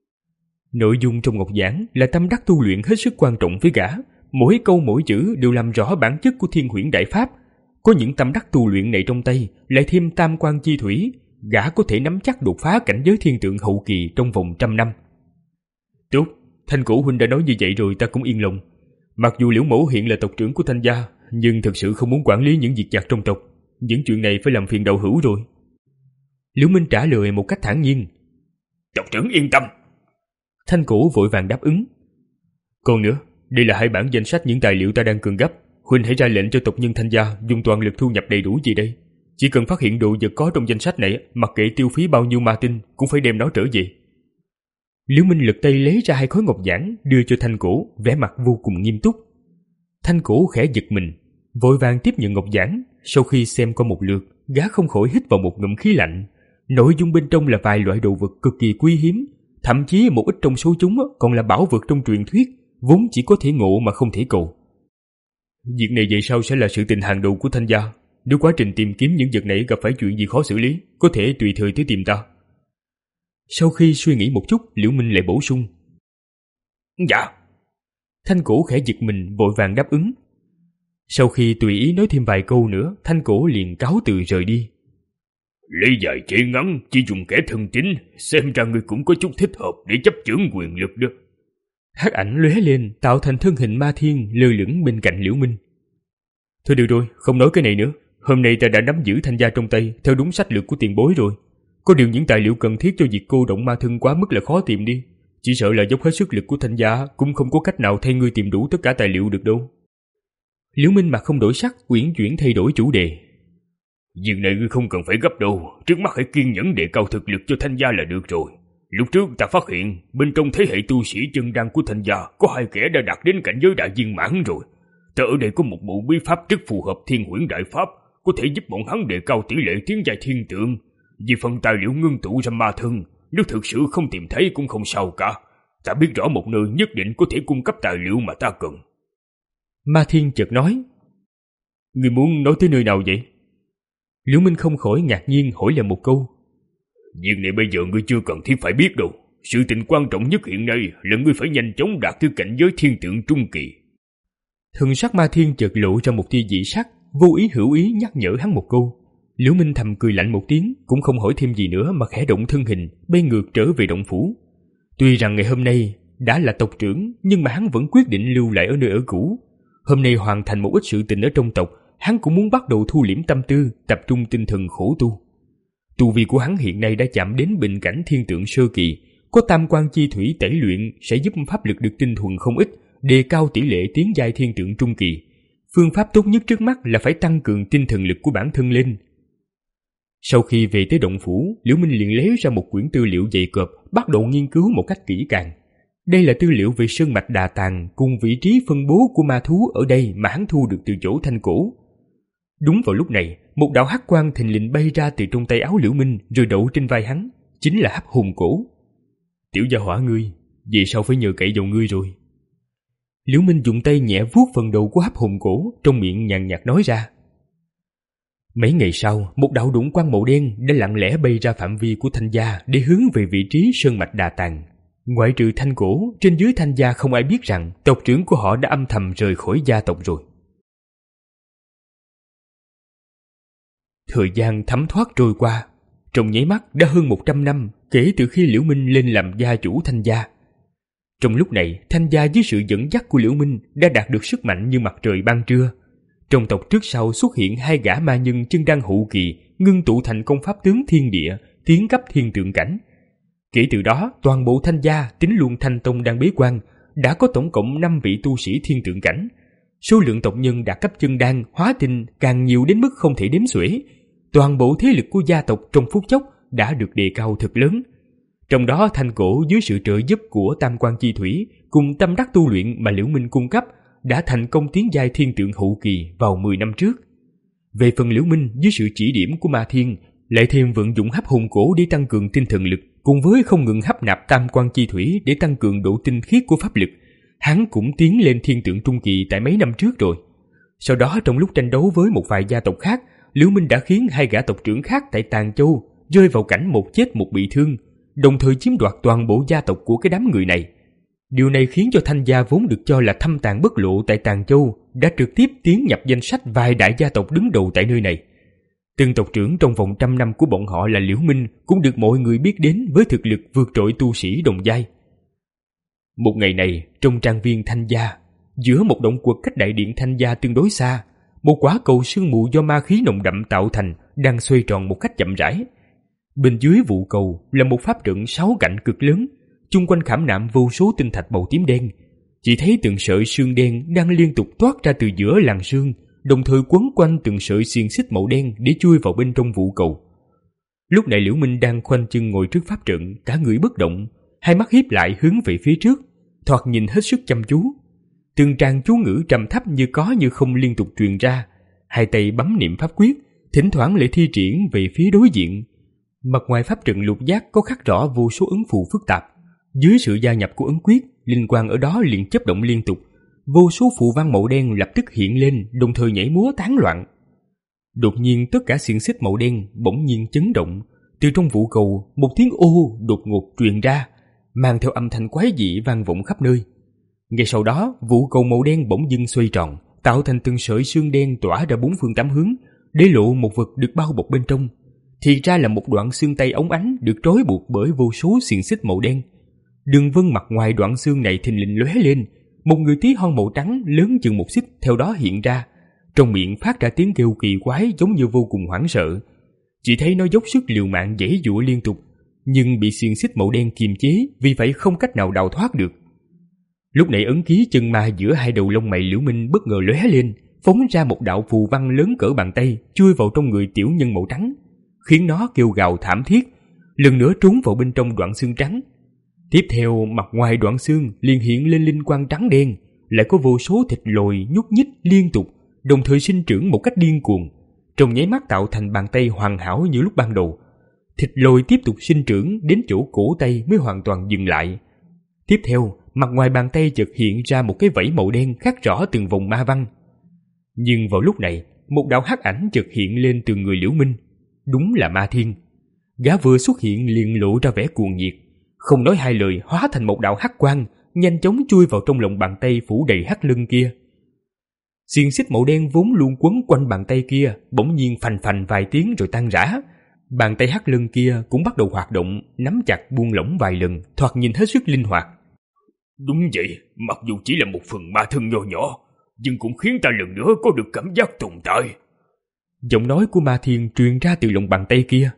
Speaker 2: Nội dung trong ngọc giản là tâm đắc tu luyện hết sức quan trọng với gã. Mỗi câu mỗi chữ đều làm rõ bản chất của Thiên Huyễn Đại Pháp. Có những tâm đắc tu luyện này trong tay, lại thêm tam quan chi thủy, gã có thể nắm chắc đột phá cảnh giới thiên tượng hậu kỳ trong vòng trăm năm. Tốt, Thanh Cổ huynh đã nói như vậy rồi ta cũng yên lòng. Mặc dù Liễu mẫu hiện là tộc trưởng của Thanh gia, nhưng thật sự không muốn quản lý những việc vặt trong tộc. Những chuyện này phải làm phiền đạo hữu rồi. Liễu Minh trả lời một cách thản nhiên.
Speaker 3: Tộc trưởng yên tâm.
Speaker 2: Thanh Cổ vội vàng đáp ứng. Còn nữa, đây là hai bản danh sách những tài liệu ta đang cần gấp. Huynh hãy ra lệnh cho tộc nhân Thanh gia dùng toàn lực thu nhập đầy đủ gì đây. Chỉ cần phát hiện đồ vật có trong danh sách này, mặc kệ tiêu phí bao nhiêu ma tinh, cũng phải đem nó trở về. Liễu Minh lật tay lấy ra hai khối ngọc giản đưa cho Thanh Cổ, vẻ mặt vô cùng nghiêm túc. Thanh Cổ khẽ giật mình, vội vàng tiếp nhận ngọc giản. Sau khi xem qua một lượt, gã không khỏi hít vào một ngụm khí lạnh. Nội dung bên trong là vài loại đồ vật cực kỳ quý hiếm, thậm chí một ít trong số chúng còn là bảo vật trong truyền thuyết, vốn chỉ có thể ngộ mà không thể cầu. Việc này về sau sẽ là sự tình hàng đầu của Thanh gia. Nếu quá trình tìm kiếm những vật này gặp phải chuyện gì khó xử lý, có thể tùy thời tới tìm ta. Sau khi suy nghĩ một chút, Liễu Minh lại bổ sung.
Speaker 3: Dạ.
Speaker 2: Thanh Cổ khẽ giật mình vội vàng đáp ứng. Sau khi tùy ý nói thêm vài câu nữa, Thanh Cổ liền cáo từ rời đi.
Speaker 3: Lý dài chế ngắn, chỉ dùng kẻ thân tín, xem ra ngươi cũng có chút thích hợp để chấp chưởng quyền lực đó.
Speaker 2: Hắc ảnh lóe lên, tạo thành thân hình Ma Thiên lơ lửng bên cạnh Liễu Minh. Thôi được rồi, không nói cái này nữa. Hôm nay ta đã nắm giữ Thanh gia trong tay theo đúng sách lược của tiền bối rồi. Có điều những tài liệu cần thiết cho việc cô động ma thân quá mức là khó tìm đi. Chỉ sợ là dốc hết sức lực của Thanh gia cũng không có cách nào thay ngươi tìm đủ tất cả tài liệu được đâu. Liễu Minh mặt không đổi sắc, uyển chuyển thay đổi chủ đề.
Speaker 3: Việc này ngươi không cần phải gấp đâu, trước mắt hãy kiên nhẫn đề cao thực lực cho Thanh gia là được rồi. Lúc trước ta phát hiện bên trong thế hệ tu sĩ chân đan của Thanh gia có hai kẻ đã đạt đến cảnh giới đại viên mãn rồi. Ta ở đây có một bộ bí pháp rất phù hợp Thiên Huyễn Đại Pháp, có thể giúp bọn hắn đề cao tỷ lệ tiến giai thiên tượng. Vì phần tài liệu ngưng tụ ra ma thân, nếu thực sự không tìm thấy cũng không sao cả. Ta biết rõ một nơi nhất định có thể cung cấp tài liệu mà ta cần.
Speaker 2: Ma Thiên chợt nói. Ngươi muốn nói tới nơi nào vậy? Liễu Minh không khỏi ngạc nhiên hỏi lại một câu.
Speaker 3: Việc này bây giờ ngươi chưa cần thiết phải biết đâu. Sự tình quan trọng nhất hiện nay là ngươi phải nhanh chóng đạt tới cảnh giới thiên tượng trung kỳ.
Speaker 2: Thần sắc Ma Thiên chợt lộ ra một tia dị sắc, vô ý hữu ý nhắc nhở hắn một câu. Liễu Minh thầm cười lạnh một tiếng, cũng không hỏi thêm gì nữa mà khẽ động thân hình, bay ngược trở về động phủ. Tuy rằng ngày hôm nay đã là tộc trưởng, nhưng mà hắn vẫn quyết định lưu lại ở nơi ở cũ. Hôm nay hoàn thành một ít sự tình ở trong tộc, hắn cũng muốn bắt đầu thu liễm tâm tư, tập trung tinh thần khổ tu. Tu vi của hắn hiện nay đã chạm đến bình cảnh thiên tượng sơ kỳ, có tam quan chi thủy tẩy luyện sẽ giúp pháp lực được tinh thuần không ít, đề cao tỷ lệ tiến giai thiên tượng trung kỳ. Phương pháp tốt nhất trước mắt là phải tăng cường tinh thần lực của bản thân lên. Sau khi về tới động phủ, Liễu Minh liền lấy ra một quyển tư liệu dày cộp, bắt đầu nghiên cứu một cách kỹ càng. Đây là tư liệu về sơn mạch Đà Tàng cùng vị trí phân bố của ma thú ở đây mà hắn thu được từ chỗ Thanh Cổ. Đúng vào lúc này, một đạo hắc quang thình lình bay ra từ trong tay áo Liễu Minh rồi đậu trên vai hắn, chính là Hắc Hồn Cổ. Tiểu gia hỏa ngươi, về sau phải nhờ cậy vào ngươi rồi. Liễu Minh dùng tay nhẹ vuốt phần đầu của Hắc Hồn Cổ, trong miệng nhàn nhạt nói ra. Mấy ngày sau, một đạo đụng quang màu đen đã lặng lẽ bay ra phạm vi của Thanh gia để hướng về vị trí sơn mạch Đà Tàng. Ngoại trừ Thanh Cổ, trên dưới Thanh gia không ai biết rằng tộc trưởng của họ đã âm thầm rời khỏi gia tộc rồi. Thời gian thấm thoát trôi qua, trong nháy mắt đã hơn một trăm năm kể từ khi Liễu Minh lên làm gia chủ Thanh gia. Trong lúc này, Thanh gia dưới sự dẫn dắt của Liễu Minh đã đạt được sức mạnh như mặt trời ban trưa. Trong tộc trước sau xuất hiện hai gã ma nhân chân đăng hậu kỳ, ngưng tụ thành công pháp tướng thiên địa, tiến cấp thiên tượng cảnh. Kể từ đó, toàn bộ Thanh gia, tính luôn Thanh tông đang bế quan, đã có tổng cộng năm vị tu sĩ thiên tượng cảnh. Số lượng tộc nhân đạt cấp chân đan, hóa tinh càng nhiều đến mức không thể đếm xuể. Toàn bộ thế lực của gia tộc trong phút chốc đã được đề cao thật lớn. Trong đó Thanh cổ dưới sự trợ giúp của Tam Quan Chi Thủy cùng tâm đắc tu luyện mà Liễu Minh cung cấp đã thành công tiến giai thiên tượng hậu kỳ vào mười năm trước. Về phần Liễu Minh dưới sự chỉ điểm của Ma Thiên lại thêm vận dụng hấp hồn cổ để tăng cường tinh thần lực, cùng với không ngừng hấp nạp Tam Quan Chi Thủy để tăng cường độ tinh khiết của pháp lực, hắn cũng tiến lên thiên tượng trung kỳ tại mấy năm trước rồi. Sau đó trong lúc tranh đấu với một vài gia tộc khác, Liễu Minh đã khiến hai gã tộc trưởng khác tại Tàng Châu rơi vào cảnh một chết một bị thương, đồng thời chiếm đoạt toàn bộ gia tộc của cái đám người này. Điều này khiến cho Thanh gia vốn được cho là thâm tàng bất lộ tại Tàng Châu đã trực tiếp tiến nhập danh sách vài đại gia tộc đứng đầu tại nơi này. Từng tộc trưởng trong vòng trăm năm của bọn họ là Liễu Minh cũng được mọi người biết đến với thực lực vượt trội tu sĩ đồng giai. Một ngày này, trong trang viên Thanh gia, giữa một động quật cách đại điện Thanh gia tương đối xa, một quả cầu sương mù do ma khí nồng đậm tạo thành đang xoay tròn một cách chậm rãi. Bên dưới vụ cầu là một pháp trận sáu cạnh cực lớn, chung quanh khảm nạm vô số tinh thạch màu tím đen. Chỉ thấy từng sợi sương đen đang liên tục toát ra từ giữa làn sương, đồng thời quấn quanh từng sợi xiềng xích màu đen để chui vào bên trong vụ cầu. Lúc này Liễu Minh đang khoanh chân ngồi trước pháp trận, cả người bất động, hai mắt híp lại hướng về phía trước, thoạt nhìn hết sức chăm chú. Từng tràng chú ngữ trầm thấp như có như không liên tục truyền ra, hai tay bấm niệm pháp quyết, thỉnh thoảng lại thi triển về phía đối diện. Mặt ngoài pháp trận lục giác có khắc rõ vô số ấn phù phức tạp. Dưới sự gia nhập của ấn quyết, linh quang ở đó liền chớp động liên tục. Vô số phù văn màu đen lập tức hiện lên, đồng thời nhảy múa tán loạn. Đột nhiên tất cả xiềng xích màu đen bỗng nhiên chấn động. Từ trong vụ cầu, một tiếng ô đột ngột truyền ra, mang theo âm thanh quái dị vang vọng khắp nơi. Ngay sau đó, vụ cầu màu đen bỗng dưng xoay tròn, tạo thành từng sợi sương đen tỏa ra bốn phương tám hướng, để lộ một vật được bao bọc bên trong. Thì ra là một đoạn xương tay óng ánh được trói buộc bởi vô số xiềng xích màu đen. Đường vân mặt ngoài đoạn xương này thình lình lóe lên, một người tí hon màu trắng lớn chừng một xích theo đó hiện ra, trong miệng phát ra tiếng kêu kỳ quái giống như vô cùng hoảng sợ. Chỉ thấy nó dốc sức liều mạng giãy giụa liên tục, nhưng bị xiềng xích màu đen kiềm chế, vì vậy không cách nào đào thoát được. Lúc này ấn ký chân ma giữa hai đầu lông mày Liễu Minh bất ngờ lóe lên, phóng ra một đạo phù văn lớn cỡ bàn tay chui vào trong người tiểu nhân màu trắng, khiến nó kêu gào thảm thiết, lần nữa trốn vào bên trong đoạn xương trắng. Tiếp theo, mặt ngoài đoạn xương liền hiện lên linh quang trắng đen, lại có vô số thịt lồi nhúc nhích liên tục, đồng thời sinh trưởng một cách điên cuồng, trong nháy mắt tạo thành bàn tay hoàn hảo như lúc ban đầu. Thịt lồi tiếp tục sinh trưởng đến chỗ cổ tay mới hoàn toàn dừng lại. Tiếp theo, mặt ngoài bàn tay chợt hiện ra một cái vảy màu đen khắc rõ từng vòng ma văn. Nhưng vào lúc này, một đạo hắc ảnh chợt hiện lên từ người Liễu Minh. Đúng là Ma Thiên. Gã vừa xuất hiện liền lộ ra vẻ cuồng nhiệt, không nói hai lời hóa thành một đạo hắc quang, nhanh chóng chui vào trong lòng bàn tay phủ đầy hắc lưng kia. Xiềng xích màu đen vốn luôn quấn quanh bàn tay kia bỗng nhiên phành phành vài tiếng rồi tan rã. Bàn tay hắc lưng kia cũng bắt đầu hoạt động, nắm chặt buông lỏng vài lần, thoạt nhìn hết sức linh hoạt.
Speaker 3: Đúng vậy, mặc dù chỉ là một phần ma thân nho nhỏ, nhưng cũng khiến ta lần nữa có được cảm giác tồn tại.
Speaker 2: Giọng nói của Ma Thiên truyền ra từ lòng bàn tay kia.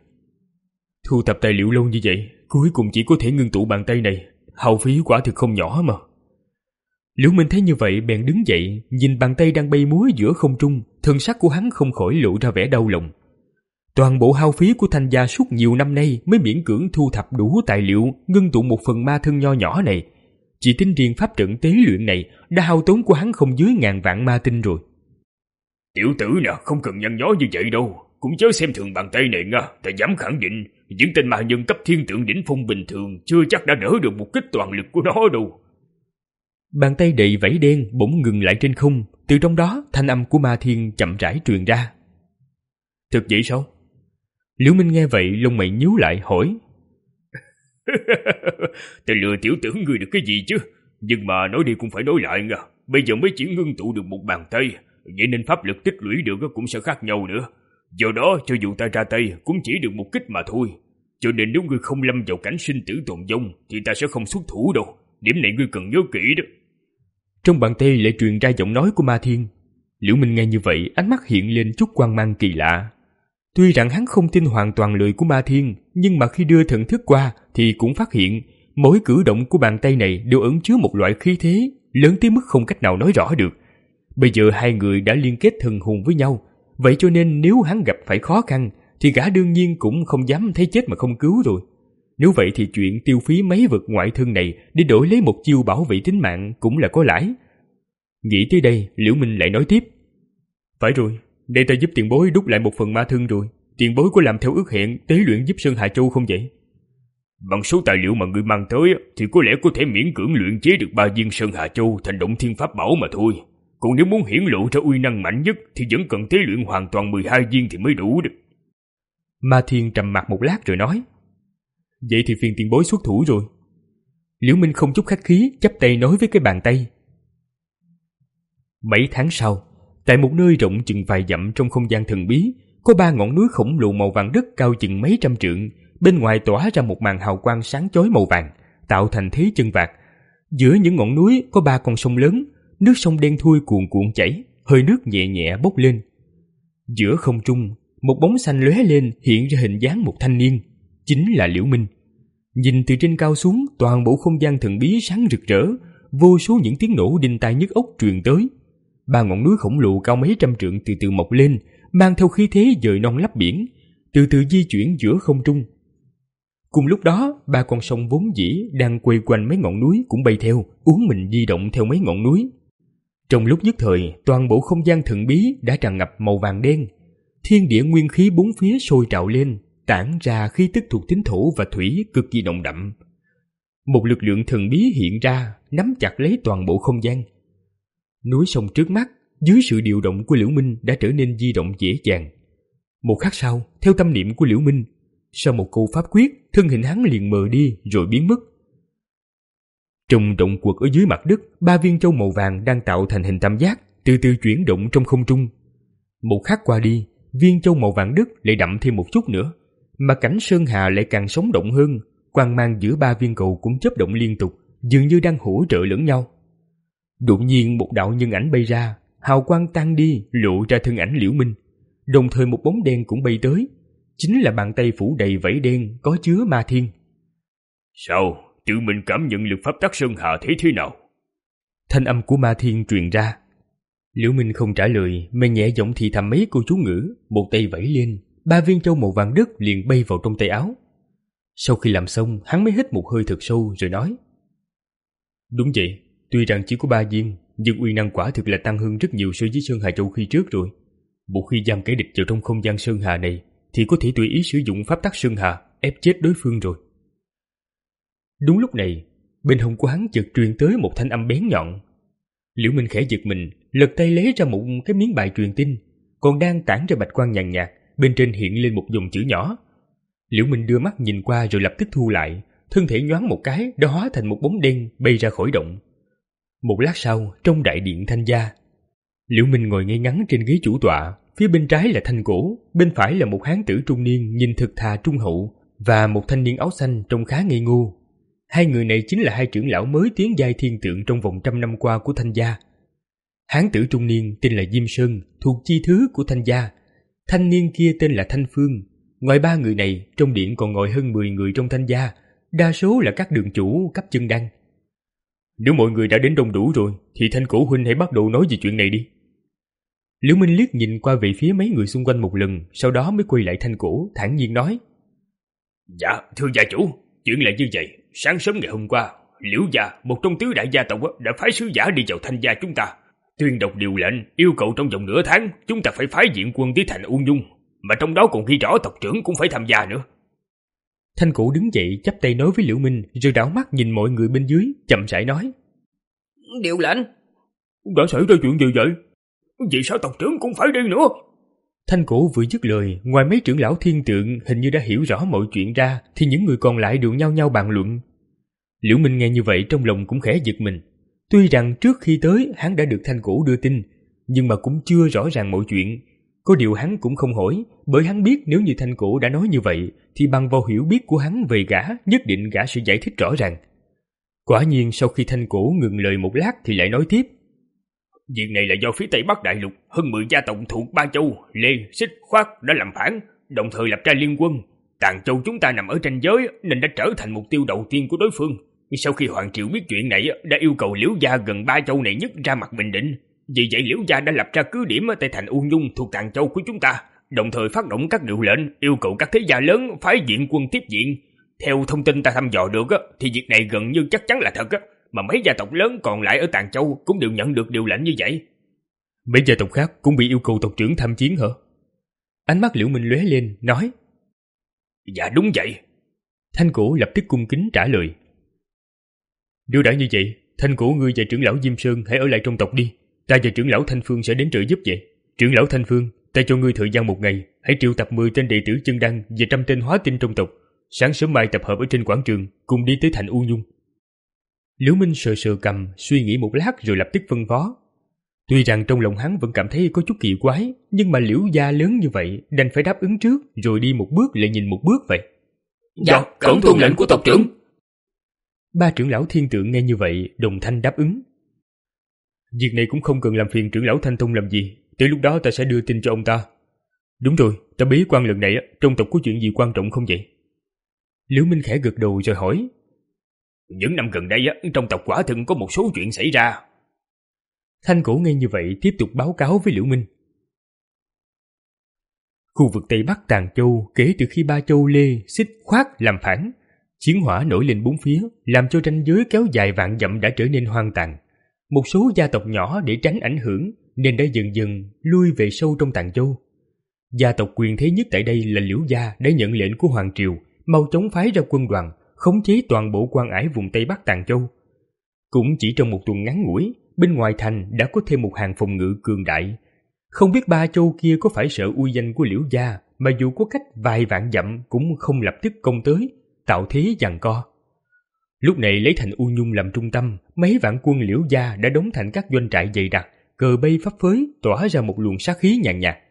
Speaker 2: Thu thập tài liệu lâu như vậy, cuối cùng chỉ có thể ngưng tụ bàn tay này, hao phí quả thực không nhỏ mà. Liễu Minh thấy như vậy bèn đứng dậy, nhìn bàn tay đang bay múa giữa không trung, thân sắc của hắn không khỏi lộ ra vẻ đau lòng. Toàn bộ hao phí của Thanh gia suốt nhiều năm nay mới miễn cưỡng thu thập đủ tài liệu ngưng tụ một phần ma thân nho nhỏ này. Chỉ tính riêng pháp trận tế luyện này đã hao tốn của hắn không dưới ngàn vạn ma tinh rồi.
Speaker 3: Tiểu tử nè, không cần nhăn nhó như vậy đâu, cũng chớ xem thường bàn tay này nha. Ta dám khẳng định, những tên ma nhân cấp thiên tượng đỉnh phong bình thường chưa chắc đã đỡ được một kích toàn lực của nó đâu.
Speaker 2: Bàn tay đầy vảy đen bỗng ngừng lại trên không, từ trong đó thanh âm của Ma Thiên chậm rãi truyền ra. Thực vậy sao? Liễu Minh nghe vậy lông mày nhíu lại hỏi.
Speaker 3: Ta lừa tiểu tử ngươi được cái gì chứ? Nhưng mà nói đi cũng phải nói lại nha. Bây giờ mới chỉ ngưng tụ được một bàn tay, vậy nên pháp lực tích lũy được cũng sẽ khác nhau nữa. Do đó cho dù ta ra tay cũng chỉ được một kích mà thôi. Cho nên nếu ngươi không lâm vào cảnh sinh tử tồn vong thì ta sẽ không xuất thủ đâu. Điểm này ngươi cần nhớ kỹ đó.
Speaker 2: Trong bàn tay lại truyền ra giọng nói của Ma Thiên. Liễu Minh nghe như vậy, ánh mắt hiện lên chút quang mang kỳ lạ. Tuy rằng hắn không tin hoàn toàn lời của Ma Thiên, nhưng mà khi đưa thần thức qua thì cũng phát hiện mỗi cử động của bàn tay này đều ẩn chứa một loại khí thế lớn tới mức không cách nào nói rõ được. Bây giờ hai người đã liên kết thần hồn với nhau, vậy cho nên nếu hắn gặp phải khó khăn thì gã đương nhiên cũng không dám thấy chết mà không cứu rồi. Nếu vậy thì chuyện tiêu phí mấy vật ngoại thân này để đổi lấy một chiêu bảo vệ tính mạng cũng là có lãi. Nghĩ tới đây, Liễu Minh lại nói tiếp. Phải rồi, đây ta giúp tiền bối đúc lại một phần ma thân rồi. Tiền bối có làm theo ước hẹn tế luyện giúp Sơn Hà Châu không vậy?
Speaker 3: Bằng số tài liệu mà ngươi mang tới thì có lẽ có thể miễn cưỡng luyện chế được ba viên Sơn Hà Châu thành động thiên pháp bảo mà thôi. Còn nếu muốn hiển lộ ra uy năng mạnh nhất thì vẫn cần tế luyện hoàn toàn mười hai viên thì mới đủ được.
Speaker 2: Ma Thiên trầm mặt một lát rồi nói. Vậy thì phiền tiền bối xuất thủ rồi. Liễu Minh không chút khách khí chắp tay nói với cái bàn tay. Mấy tháng sau, tại một nơi rộng chừng vài dặm trong không gian thần bí, có ba ngọn núi khổng lồ màu vàng đất cao chừng mấy trăm trượng, bên ngoài tỏa ra một màn hào quang sáng chói màu vàng, tạo thành thế chân vạc. Giữa những ngọn núi có ba con sông lớn, nước sông đen thui cuồn cuộn chảy, hơi nước nhẹ nhẹ bốc lên. Giữa không trung, một bóng xanh lóe lên hiện ra hình dáng một thanh niên, chính là Liễu Minh. Nhìn từ trên cao xuống, toàn bộ không gian thần bí sáng rực rỡ, vô số những tiếng nổ đinh tai nhức óc truyền tới. Ba ngọn núi khổng lồ cao mấy trăm trượng từ từ mọc lên, mang theo khí thế dời non lấp biển, từ từ di chuyển giữa không trung. Cùng lúc đó, ba con sông vốn dĩ đang quay quanh mấy ngọn núi cũng bay theo, uốn mình di động theo mấy ngọn núi. Trong lúc nhất thời, toàn bộ không gian thần bí đã tràn ngập màu vàng đen. Thiên địa nguyên khí bốn phía sôi trào lên, tản ra khí tức thuộc tính thổ và thủy cực kỳ nồng đậm. Một lực lượng thần bí hiện ra, nắm chặt lấy toàn bộ không gian. Núi sông trước mắt, dưới sự điều động của Liễu Minh đã trở nên di động dễ dàng. Một khắc sau, theo tâm niệm của Liễu Minh, sau một câu pháp quyết, thân hình hắn liền mờ đi rồi biến mất. Trong động quật ở dưới mặt đất, ba viên châu màu vàng đang tạo thành hình tam giác, từ từ chuyển động trong không trung. Một khắc qua đi, viên châu màu vàng đất lại đậm thêm một chút nữa, mà cảnh sơn hà lại càng sống động hơn. Quang mang giữa ba viên cầu cũng chớp động liên tục, dường như đang hỗ trợ lẫn nhau. Đột nhiên một đạo nhân ảnh bay ra, hào quang tan đi, lộ ra thân ảnh Liễu Minh. Đồng thời một bóng đen cũng bay tới, chính là bàn tay phủ đầy vảy đen có chứa Ma Thiên.
Speaker 3: Sao? Tự mình cảm nhận lực pháp tắc sơn hà thế thế nào?
Speaker 2: Thanh âm của Ma Thiên truyền ra. Liễu Minh không trả lời, mà nhẹ giọng thì thầm mấy câu chú ngữ, một tay vẫy lên, ba viên châu màu vàng đất liền bay vào trong tay áo. Sau khi làm xong, hắn mới hít một hơi thật sâu rồi nói. Đúng vậy, tuy rằng chỉ có ba viên, nhưng uy năng quả thực là tăng hơn rất nhiều so với Sơn Hà Châu khi trước rồi. Một khi giam kẻ địch vào trong không gian Sơn Hà này, thì có thể tùy ý sử dụng pháp tắc Sơn Hà, ép chết đối phương rồi. Đúng lúc này, bên hông của hắn chợt truyền tới một thanh âm bén nhọn. Liễu Minh khẽ giật mình, lật tay lấy ra một cái miếng bài truyền tin, còn đang tản ra bạch quang nhàn nhạt, bên trên hiện lên một dòng chữ nhỏ. Liễu Minh đưa mắt nhìn qua rồi lập tức thu lại, thân thể nhoáng một cái đã hóa thành một bóng đen bay ra khỏi động. Một lát sau, trong đại điện Thanh gia, Liễu Minh ngồi ngay ngắn trên ghế chủ tọa, phía bên trái là Thanh Cổ, bên phải là một hán tử trung niên nhìn thực thà trung hậu và một thanh niên áo xanh trông khá ngây ngô. Hai người này chính là hai trưởng lão mới tiến giai thiên tượng trong vòng trăm năm qua của Thanh gia. Hán tử trung niên tên là Diêm Sơn, thuộc chi thứ của Thanh gia. Thanh niên kia tên là Thanh Phương. Ngoài ba người này, trong điện còn ngồi hơn mười người trong Thanh gia, đa số là các đường chủ cấp chân đăng. Nếu mọi người đã đến đông đủ rồi, thì Thanh Cổ huynh hãy bắt đầu nói về chuyện này đi. Liễu Minh liếc nhìn qua về phía mấy người xung quanh một lần, sau đó mới quay lại Thanh Cổ, thản nhiên nói.
Speaker 3: Dạ, thưa gia chủ, chuyện là như vậy. Sáng sớm ngày hôm qua, Liễu gia, một trong tứ đại gia tộc, đã phái sứ giả đi vào Thanh gia chúng ta, tuyên đọc điều lệnh, yêu cầu trong vòng nửa tháng chúng ta phải phái diện quân tới thành U Nhung, mà trong đó còn ghi rõ tộc trưởng cũng phải tham gia nữa.
Speaker 2: Thanh Cổ đứng dậy chắp tay nói với Liễu Minh, rồi đảo mắt nhìn mọi người bên dưới, chậm rãi nói.
Speaker 4: Điều lệnh.
Speaker 3: Đã xảy ra chuyện gì vậy? Vì sao tộc trưởng cũng phải đi nữa?
Speaker 2: Thanh Cổ vừa dứt lời, ngoài mấy trưởng lão thiên tượng hình như đã hiểu rõ mọi chuyện ra, thì những người còn lại đều nhao nhao bàn luận. Liễu Minh nghe như vậy trong lòng cũng khẽ giật mình. Tuy rằng trước khi tới hắn đã được Thanh Cổ đưa tin, nhưng mà cũng chưa rõ ràng mọi chuyện. Có điều hắn cũng không hỏi, bởi hắn biết nếu như Thanh Cổ đã nói như vậy thì bằng vào hiểu biết của hắn về gã, nhất định gã sẽ giải thích rõ ràng. Quả nhiên sau khi Thanh Cổ ngừng lời một lát thì lại nói tiếp.
Speaker 3: Việc này là do phía Tây Bắc Đại Lục hơn mười gia tộc thuộc Ba Châu, Lê, Xích, Khoát đã làm phản, đồng thời lập ra liên quân. Tàng Châu chúng ta nằm ở ranh giới nên đã trở thành mục tiêu đầu tiên của đối phương. Sau khi Hoàng Triều biết chuyện này đã yêu cầu Liễu gia gần Ba Châu này nhất ra mặt bình định. Vì vậy Liễu gia đã lập ra cứ điểm tại thành U Nhung thuộc Tàng Châu của chúng ta, đồng thời phát động các điều lệnh yêu cầu các thế gia lớn phái viện quân tiếp viện. Theo thông tin ta thăm dò được thì việc này gần như chắc chắn là thật, mà mấy gia tộc lớn còn lại ở Tàng Châu cũng đều nhận được điều lệnh như vậy.
Speaker 2: Mấy gia tộc khác cũng bị yêu cầu tộc trưởng tham chiến hả? Ánh mắt Liễu Minh lóe lên, nói.
Speaker 3: Dạ đúng vậy.
Speaker 2: Thanh Cổ lập tức cung kính trả lời. Nếu đã như vậy, Thanh Cổ ngươi và trưởng lão Diêm Sơn hãy ở lại trong tộc đi. Ta và trưởng lão Thanh Phương sẽ đến trợ giúp vậy. Trưởng lão Thanh Phương, ta cho ngươi thời gian một ngày, hãy triệu tập mười tên đệ tử chân đăng và trăm tên hóa tinh trong tộc. Sáng sớm mai tập hợp ở trên quảng trường, cùng đi tới thành U Nhung. Liễu Minh sờ sờ cầm, suy nghĩ một lát rồi lập tức phân phó. Tuy rằng trong lòng hắn vẫn cảm thấy có chút kỳ quái, nhưng mà Liễu gia lớn như vậy, đành phải đáp ứng trước, rồi đi một bước lại nhìn một bước vậy.
Speaker 4: Dạ, cẩn tuân lệnh của tộc trưởng.
Speaker 2: Ba trưởng lão thiên tượng nghe như vậy, đồng thanh đáp ứng. Việc này cũng không cần làm phiền trưởng lão Thanh Tông làm gì, tới lúc đó ta sẽ đưa tin cho ông ta. Đúng rồi, ta bế quan lần này trong tộc có chuyện gì quan trọng không vậy? Liễu Minh khẽ gật đầu rồi hỏi.
Speaker 3: Những năm gần đây trong tộc quả thực có một số chuyện xảy ra.
Speaker 2: Thanh Cổ nghe như vậy tiếp tục báo cáo với Liễu Minh. Khu vực Tây Bắc Tàng Châu kể từ khi Ba Châu Lê, Xích, Khoát làm phản, chiến hỏa nổi lên bốn phía, làm cho ranh giới kéo dài vạn dặm đã trở nên hoang tàn. Một số gia tộc nhỏ để tránh ảnh hưởng nên đã dần dần lui về sâu trong Tàng Châu. Gia tộc quyền thế nhất tại đây là Liễu gia đã nhận lệnh của Hoàng Triều, mau chóng phái ra quân đoàn, khống chế toàn bộ quan ải vùng Tây Bắc Tàng Châu. Cũng chỉ trong một tuần ngắn ngủi, bên ngoài thành đã có thêm một hàng phòng ngự cường đại. Không biết Ba Châu kia có phải sợ uy danh của Liễu gia mà dù có cách vài vạn dặm cũng không lập tức công tới, tạo thế giằng co. Lúc này lấy thành U Nhung làm trung tâm, mấy vạn quân Liễu gia đã đóng thành các doanh trại dày đặc, cờ bay phấp phới, tỏa ra một luồng sát khí nhàn nhạt.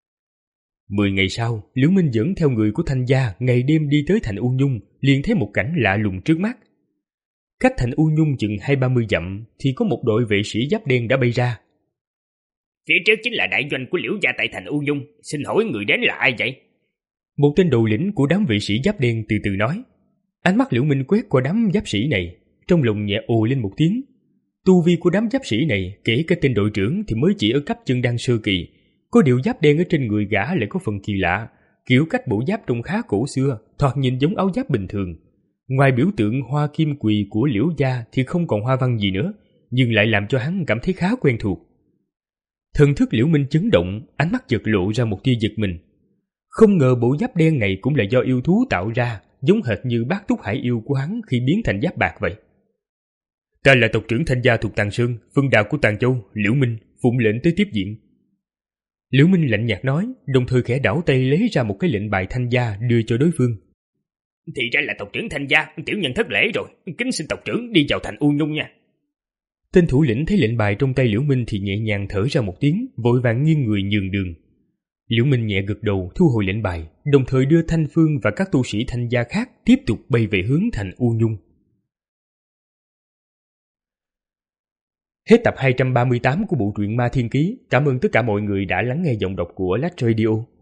Speaker 2: Mười ngày sau, Liễu Minh dẫn theo người của Thanh gia ngày đêm đi tới thành U Nhung, liền thấy một cảnh lạ lùng trước mắt. Cách thành U Nhung chừng hai ba mươi dặm thì có một đội vệ sĩ giáp đen đã bay ra.
Speaker 3: Phía trước chính là đại doanh của Liễu gia tại thành U Nhung, xin hỏi người đến là ai vậy?
Speaker 2: Một tên đầu lĩnh của đám vệ sĩ giáp đen từ từ nói. Ánh mắt Liễu Minh quét qua đám giáp sĩ này, trong lòng nhẹ ồ lên một tiếng. Tu vi của đám giáp sĩ này, kể cả tên đội trưởng thì mới chỉ ở cấp chân đăng sơ kỳ. Có điều giáp đen ở trên người gã lại có phần kỳ lạ, kiểu cách bộ giáp trông khá cổ xưa, thoạt nhìn giống áo giáp bình thường. Ngoài biểu tượng hoa kim quỳ của Liễu gia thì không còn hoa văn gì nữa, nhưng lại làm cho hắn cảm thấy khá quen thuộc. Thần thức Liễu Minh chấn động, ánh mắt chợt lộ ra một tia giật mình. Không ngờ bộ giáp đen này cũng là do yêu thú tạo ra, giống hệt như bát túc hải yêu của hắn khi biến thành giáp bạc vậy. Ta là tộc trưởng Thanh gia thuộc Tàng Sơn, phân đạo của Tàng Châu, Liễu Minh, phụng lệnh tới tiếp diện. Liễu Minh lạnh nhạt nói, đồng thời khẽ đảo tay lấy ra một cái lệnh bài Thanh gia đưa cho đối phương.
Speaker 3: Thì ra là tộc trưởng Thanh gia, tiểu nhân thất lễ rồi, kính xin tộc trưởng đi vào thành U Nhung nha.
Speaker 2: Tên thủ lĩnh thấy lệnh bài trong tay Liễu Minh thì nhẹ nhàng thở ra một tiếng, vội vàng nghiêng người nhường đường. Liễu Minh nhẹ gật đầu thu hồi lệnh bài, đồng thời đưa Thanh Phương và các tu sĩ Thanh gia khác tiếp tục bay về hướng thành U Nhung. Hết tập hai trăm ba mươi tám của bộ truyện Ma Thiên Ký. Cảm ơn tất cả mọi người đã lắng nghe giọng đọc của Lách Radio.